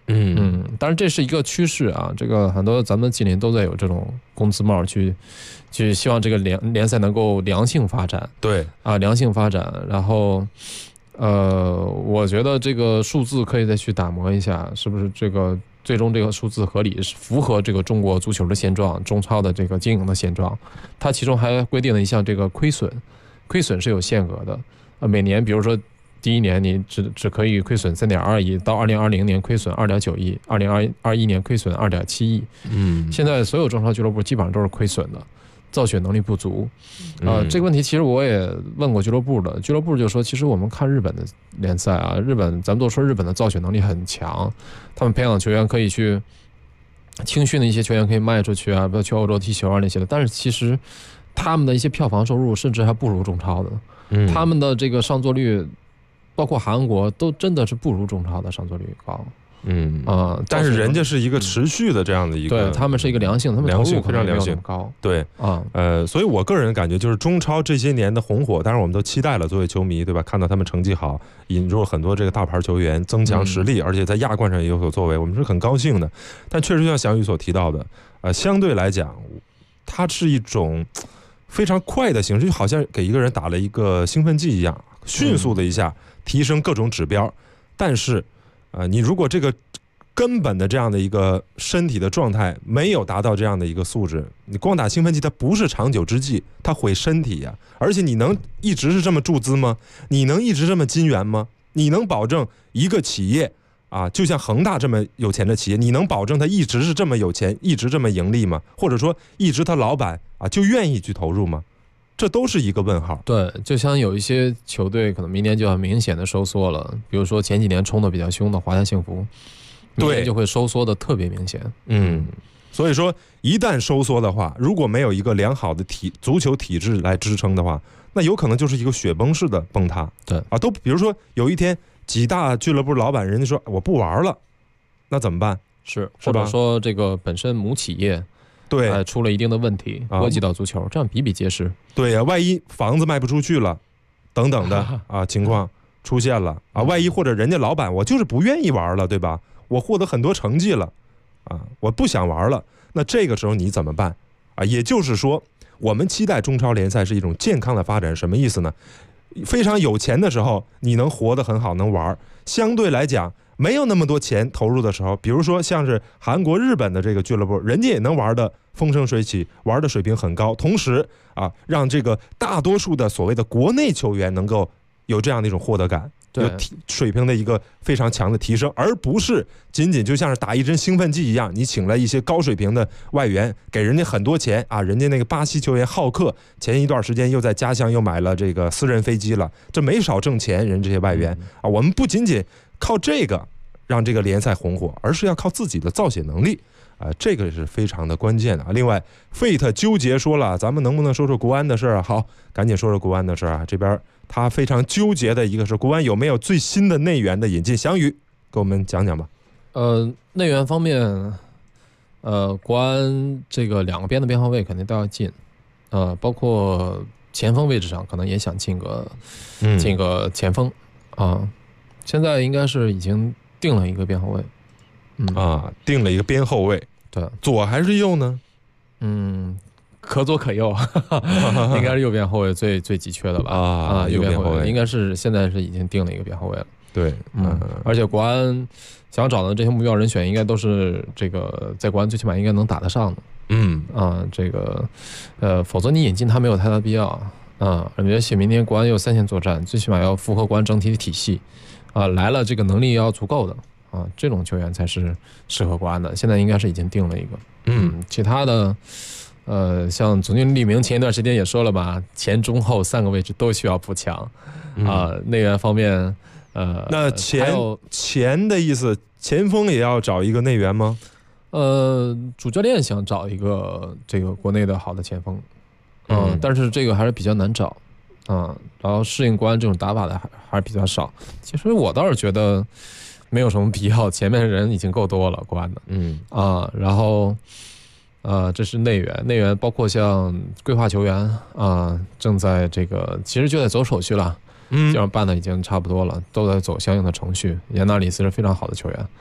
当然这是一个趋势啊，这个很多咱们今年都在有这种工资帽去希望这个联赛能够良性发展， 对啊，良性发展。然后我觉得这个数字可以再去打磨一下，是不是这个最终这个数字合理，是符合这个中国足球的现状，中超的这个经营的现状。它其中还规定了一项这个亏损是有限额的，每年比如说第一年你只可以亏损3.2亿，到2020年亏损2.9亿，2021年亏损2.7亿。现在所有中超俱乐部基本上都是亏损的，造血能力不足。这个问题其实我也问过俱乐部的，俱乐部就说，其实我们看日本的联赛啊，咱们都说日本的造血能力很强，他们培养球员可以去青训的一些球员可以卖出去啊，不要去欧洲踢球啊那些的，但是其实他们的一些票房收入甚至还不如中超的，他们的这个上座率，包括韩国都真的是不如中超的上座率高。 但是人家是一个持续的这样的一个， 对，他们是一个良性，他们投入非常良性高， 对所以我个人感觉就是中超这些年的红火，当然我们都期待了，作为球迷，对吧？看到他们成绩好，引入很多这个大牌球员，增强实力，而且在亚冠上也有所作为，我们是很高兴的。但确实像翔宇所提到的，相对来讲，它是一种非常快的形式，就好像给一个人打了一个兴奋剂一样，迅速的一下提升各种指标，但是你如果这个根本的这样的一个身体的状态没有达到这样的一个素质，你光打兴奋剂它不是长久之计，它毁身体呀。而且你能一直是这么注资吗？你能一直这么金援吗？你能保证一个企业啊，就像恒大这么有钱的企业，你能保证他一直是这么有钱，一直这么盈利吗？或者说一直他老板啊就愿意去投入吗？这都是一个问号。 对，就像有一些球队可能明年就要明显的收缩了，比如说前几年冲的比较凶的华夏幸福，明年就会收缩的特别明显。 所以说一旦收缩的话，如果没有一个良好的足球体制来支撑的话，那有可能就是一个雪崩式的崩塌。 对都比如说有一天几大俱乐部老板人家说我不玩了，那怎么办？ 是或者说这个本身母企业对出了一定的问题，波及到足球，这样比比皆是。 对呀，万一房子卖不出去了，等等的情况出现了万一或者人家老板我就是不愿意玩了，对吧？我获得很多成绩了我不想玩了，那这个时候你怎么办也就是说，我们期待中超联赛是一种健康的发展，什么意思呢？非常有钱的时候，你能活得很好，能玩；相对来讲，没有那么多钱投入的时候，比如说像是韩国、日本的这个俱乐部，人家也能玩得风生水起，玩的水平很高，同时让这个大多数的所谓的国内球员能够有这样的一种获得感，有水平的一个非常强的提升，而不是仅仅就像是打一针兴奋剂一样，你请了一些高水平的外援，给人家很多钱人家那个巴西球员浩克前一段时间又在家乡又买了这个私人飞机了，这没少挣钱，人这些外援我们不仅仅靠这个让这个联赛红火，而是要靠自己的造血能力这个是非常的关键的另外 Fate 纠结说了，咱们能不能说说国安的事儿好，赶紧说说国安的事儿这边他非常纠结的一个是国安有没有最新的内援的引进，翔宇给我们讲讲吧。 内援方面国安这个2个边的边后卫肯定都要进包括前锋位置上可能也想进个前锋现在应该是已经定了一个边后卫定了一个边后卫， 对， 左还是右呢？ 可左可右应该是右边后卫最急缺的吧右边后卫应该是现在是已经定了一个边后卫了。 对而且国安想找的这些目标人选应该都是这个在国安最起码应该能打得上的这个否则你引进他没有太大必要而且明年国安有3线作战，最起码要符合国安整体的体系来了这个能力要足够的这种球员才是适合国安的，现在应该是已经定了一个其他的像总经理李明前一段时间也说了吧，前中后3个位置都需要补强内援方面那前的意思，前锋也要找一个内援吗？ 主教练想找一个这个国内的好的前锋但是这个还是比较难找然后适应国安这种打法的还是比较少。其实我倒是觉得没有什么必要，前面人已经够多了国安的然后这是内援包括像规划球员正在这个其实就在走手续了这样办的已经差不多了，都在走相应的程序。严纳里斯是非常好的球员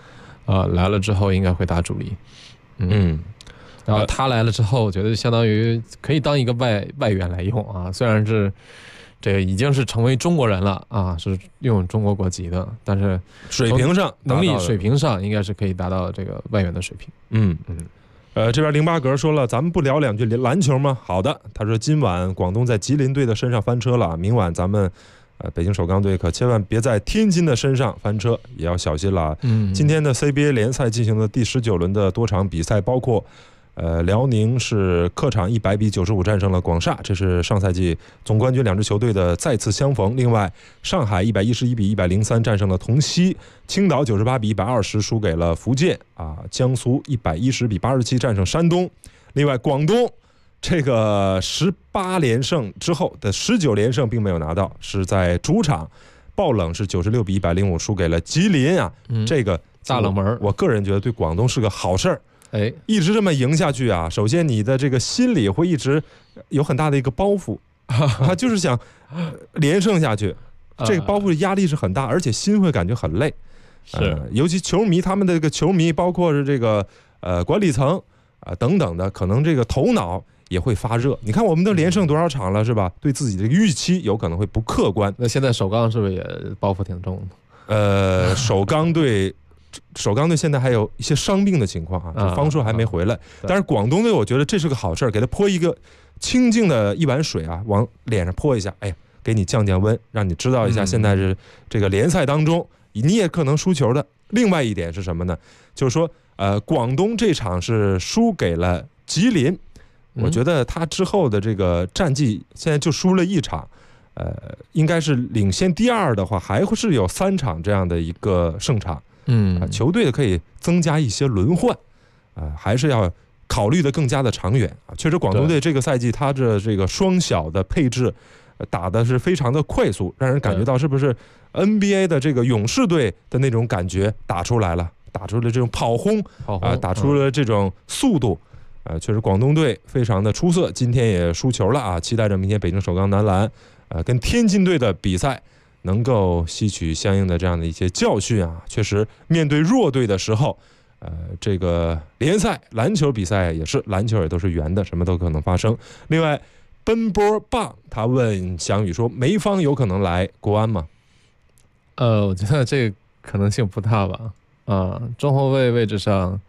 来了之后应该会打主力。然后他来了之后，我觉得相当于可以当一个外援来用啊，虽然是这个已经是成为中国人了啊，是用中国国籍的，但是水平上能力水平上应该是可以达到这个外援的水平。 这边08格说了，咱们不聊两句篮球吗？好的，他说今晚广东在吉林队的身上翻车了，明晚咱们北京首钢队可千万别在天津的身上翻车，也要小心了。今天的 CBA 联赛进行的第19轮的多场比赛，包括辽宁是客场100比95战胜了广厦，这是上赛季总冠军两支球队的再次相逢。另外，上海111比103战胜了同曦，青岛98比120输给了福建江苏110比87战胜山东。另外，广东这个18连胜之后的19连胜并没有拿到，是在主场爆冷是96比105输给了吉林这个大冷门， 我个人觉得对广东是个好事儿。一直这么赢下去首先你的这个心里会一直有很大的一个包袱就是想连胜下去，这个包袱的压力是很大，而且心会感觉很累。尤其球迷，他们的这个球迷，包括是这个管理层等等的，可能这个头脑也会发热。你看我们都连胜多少场了，是吧？对自己的预期有可能会不客观。 那现在首钢是不是也包袱挺重的？首钢队现在还有一些伤病的情况方硕还没回来。但是广东队，我觉得这是个好事，给他泼一个清净的一碗水往脸上泼一下，给你降降温，让你知道一下现在是这个联赛当中你也可能输球的。另外一点是什么呢？就是说广东这场是输给了吉林，我觉得他之后的这个战绩现在就输了1场，应该是领先第2的话，还会是有3场这样的一个胜场。球队可以增加一些轮换，还是要考虑的更加的长远确实，广东队这个赛季他的这个双小的配置打的是非常的快速，让人感觉到是不是 NBA 的这个勇士队的那种感觉打出来了，打出了这种跑轰打出了这种速度确实广东队非常的出色，今天也输球了期待着明天北京首钢男篮跟天津队的比赛能够吸取相应的这样的一些教训确实面对弱队的时候这个联赛篮球比赛也是，篮球也都是圆的，什么都可能发生。另外奔波棒他问翔宇说，梅方有可能来国安吗？ 我觉得这个可能性不大吧中后卫位置上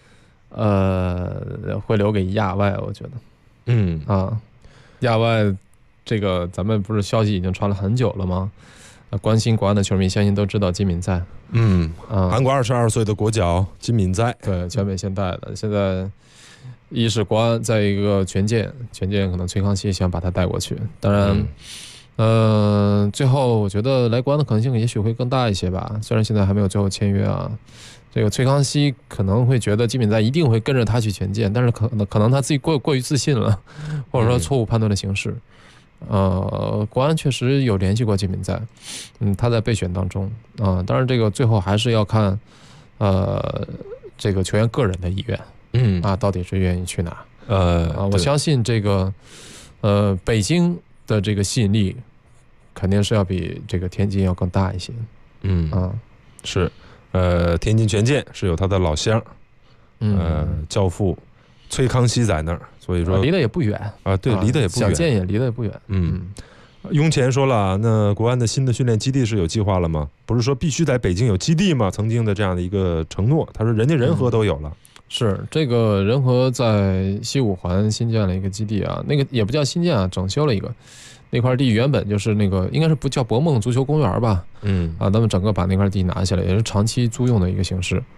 会留给亚外，我觉得亚外这个咱们不是消息已经传了很久了吗？关心国安的球迷相信都知道金敏在， 韩国22岁的国脚金敏在， 对，全美现代的。现在一是国安，再一个权健可能崔康熙想把他带过去，当然，最后我觉得来国安的可能性也许会更大一些吧。虽然现在还没有最后签约这个崔康熙可能会觉得金敏在一定会跟着他去权健，但是可能他自己过于自信了，或者说错误判断的形式。国安确实有联系过金敏在，他在备选当中当然这个最后还是要看这个球员个人的意愿，到底是愿意去哪我相信这个北京的这个吸引力肯定是要比这个天津要更大一些。 是天津权健是有他的老乡教父崔康熙在那儿，所以说离得也不远对，离得也不远， 小健也离得也不远。 雍前说了，那国安的新的训练基地是有计划了吗？不是说必须在北京有基地吗？曾经的这样的一个承诺，他说人家仁和都有了。 是这个仁和在西五环新建了一个基地那个也不叫新建整修了一个，那块地原本就是那个应该是不叫博梦足球公园吧？他们整个把那块地拿下来，也是长期租用的一个形式。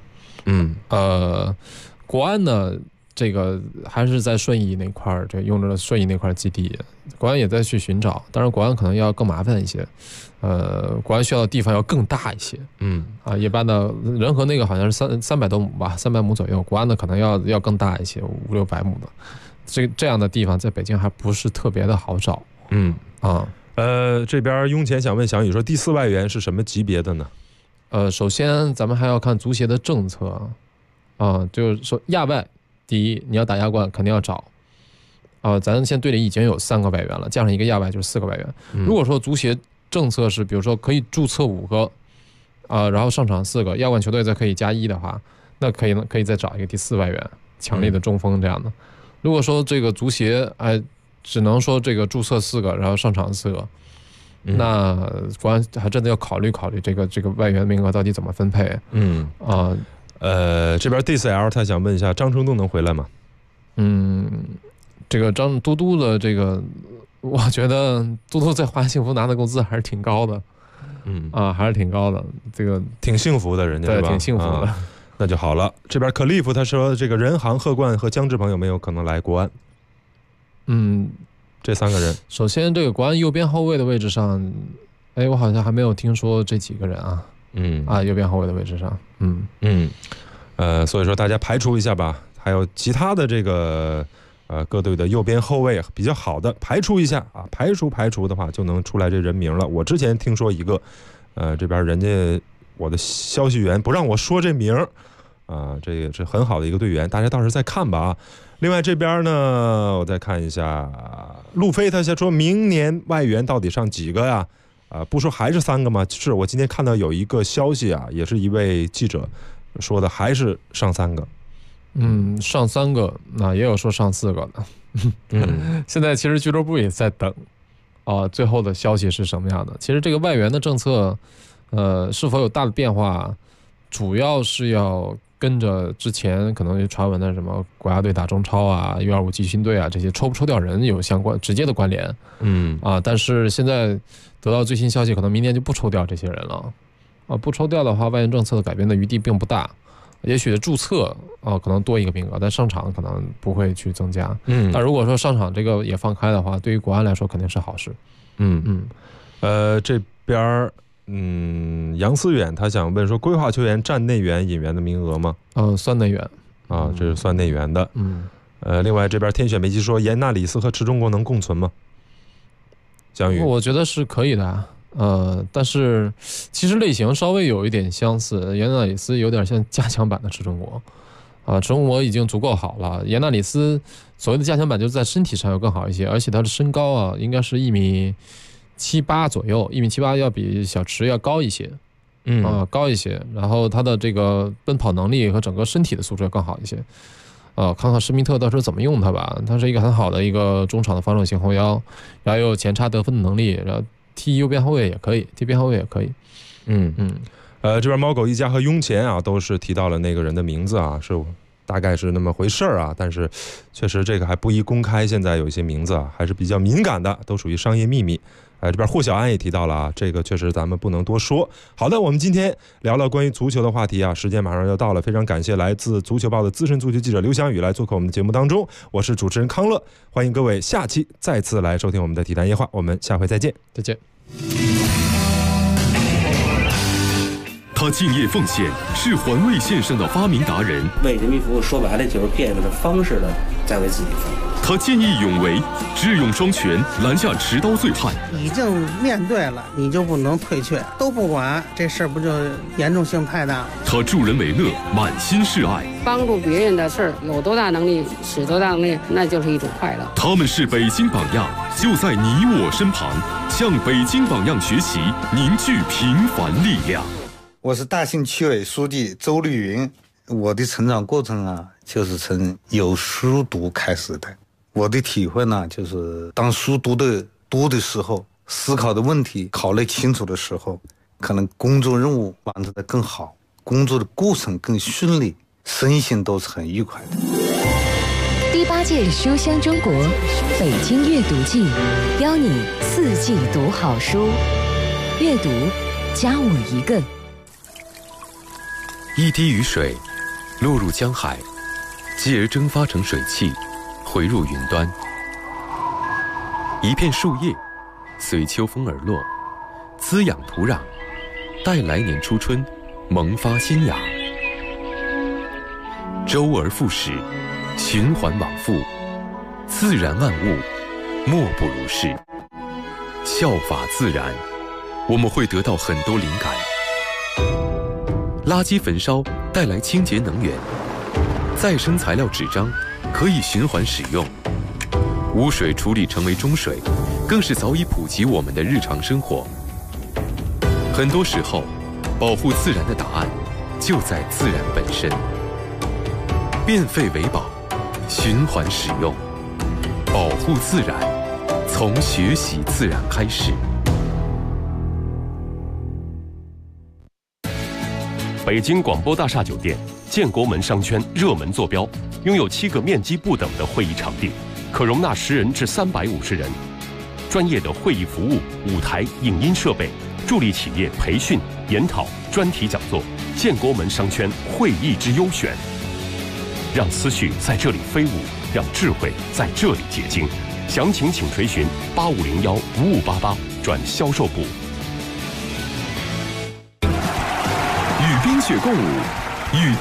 国安呢？这个还是在顺义那块这用着了顺义那块基地，国安也在去寻找，当然国安可能要更麻烦一些，国安需要的地方要更大一些，一般的仁和那个好像是300多亩吧，300亩左右，国安的可能要更大一些，500-600亩的，这样的地方在北京还不是特别的好找。 这边雍前想问翔宇说，第4外援是什么级别的呢？ 首先咱们还要看足协的政策就是说亚外。第一，你要打亚冠肯定要找咱现在队里已经有3个外援了，加上一个亚外就是4个外援。如果说足协政策是比如说可以注册5个然后上场4个，亚冠球队再可以加1的话，那可以再找一个第4外援，强力的中锋这样的。如果说这个足协只能说这个注册4个，然后上场4个，那国安还真的要考虑这个外援名额到底怎么分配。 这边 DCL 他想问一下，张成栋能回来吗？ 这个张嘟嘟的这个，我觉得嘟嘟在华夏幸福拿的工资还是挺高的，还是挺高的，这个挺幸福的，人家对， 是吧？ 挺幸福的。 那就好了。这边克利夫他说，这个任航、贺冠和姜志鹏有没有可能来国安？这3个人。首先，这个国安右边后卫的位置上，我好像还没有听说这几个人啊。右边后卫的位置上，所以说大家排除一下吧。还有其他的这个各队的右边后卫比较好的，排除一下啊，排除的话就能出来这人名了。我之前听说一个，这边人家我的消息源不让我说这名这个是很好的一个队员，大家到时候再看吧啊。另外这边呢，我再看一下，路飞他先说明年外援到底上几个呀？不说还是3个吗？是我今天看到有一个消息啊，也是一位记者说的，还是上3个。上3个，那也有说上4个的。 现在其实俱乐部也在等最后的消息是什么样的。其实这个外援的政策是否有大的变化，主要是要跟着之前可能传闻的什么国家队打中超啊、U25集训队啊这些抽不抽调人有相关直接的关联。但是现在得到最新消息，可能明年就不抽调这些人了。不抽调的话，外援政策的改变的余地并不大。也许注册可能多1个名额，但上场可能不会去增加。但如果说上场这个也放开的话，对于国安来说肯定是好事。这边杨思远他想问说，规划球员占内援引援的名额吗？算内援这是算内援的。另外这边天选梅吉说，严纳里斯和池中国能共存吗？江宇，我觉得是可以的。但是其实类型稍微有一点相似，严纳里斯有点像加强版的池中国，池中国已经足够好了，严纳里斯所谓的加强版就是在身体上要更好一些，而且他的身高应该是1.78米左右，1.78米要比小池要高一些，高一些，然后他的这个奔跑能力和整个身体的素质要更好一些。看看施密特到时候怎么用他吧，他是一个很好的一个中场的防守型后腰，然后有前插得分的能力，然后踢右边后卫也可以，踢边后卫也可以。这边猫狗一家和雍前都是提到了那个人的名字是大概是那么回事但是确实这个还不宜公开，现在有一些名字还是比较敏感的，都属于商业秘密。这边霍小安也提到了这个确实咱们不能多说。好的，我们今天聊了关于足球的话题时间马上要到了，非常感谢来自足球报的资深足球记者刘翔宇来做客我们的节目当中，我是主持人康乐，欢迎各位下期再次来收听我们的体坛夜话，我们下回再见。再见。 他敬业奉献，是环卫线上的发明达人， 为人民服务说白了就是变着方式的在为自己服务。 他见义勇为，智勇双全，拦下持刀醉汉。 已经面对了，你就不能退却，都不管，这事儿不就严重性太大了？ 他助人为乐，满心是爱， 帮助别人的事儿有多大能力使多大能力，那就是一种快乐。 他们是北京榜样，就在你我身旁，向北京榜样学习，凝聚平凡力量。 我是大兴区委书记周绿云，我的成长过程就是从有书读开始的。我的体会呢，就是当书读的时候，思考的问题考虑清楚的时候，可能工作任务完成的更好，工作的过程更顺利，身心都是很愉快的。 第8届书香中国北京阅读季，邀你4季读好书，阅读加我一个。 一滴雨水落入江海，继而蒸发成水汽，回入云端。一片树叶随秋风而落，滋养土壤，待来年初春萌发新芽。周而复始，循环往复，自然万物莫不如是。效法自然，我们会得到很多灵感。垃圾焚烧带来清洁能源，再生材料纸张可以循环使用，污水处理成为中水，更是早已普及我们的日常生活。很多时候， 保护自然的答案就在自然本身。变废为宝，循环使用，保护自然，从学习自然开始。 北京广播大厦酒店建国门商圈热门坐标，拥有7个面积不等的会议场地，可容纳10人至350人。专业的会议服务、舞台、影音设备，助力企业培训、研讨、专题讲座。建国门商圈会议之优选，让思绪在这里飞舞，让智慧在这里结晶。详情请垂询8501-5588转销售部。 与冰雪共舞，与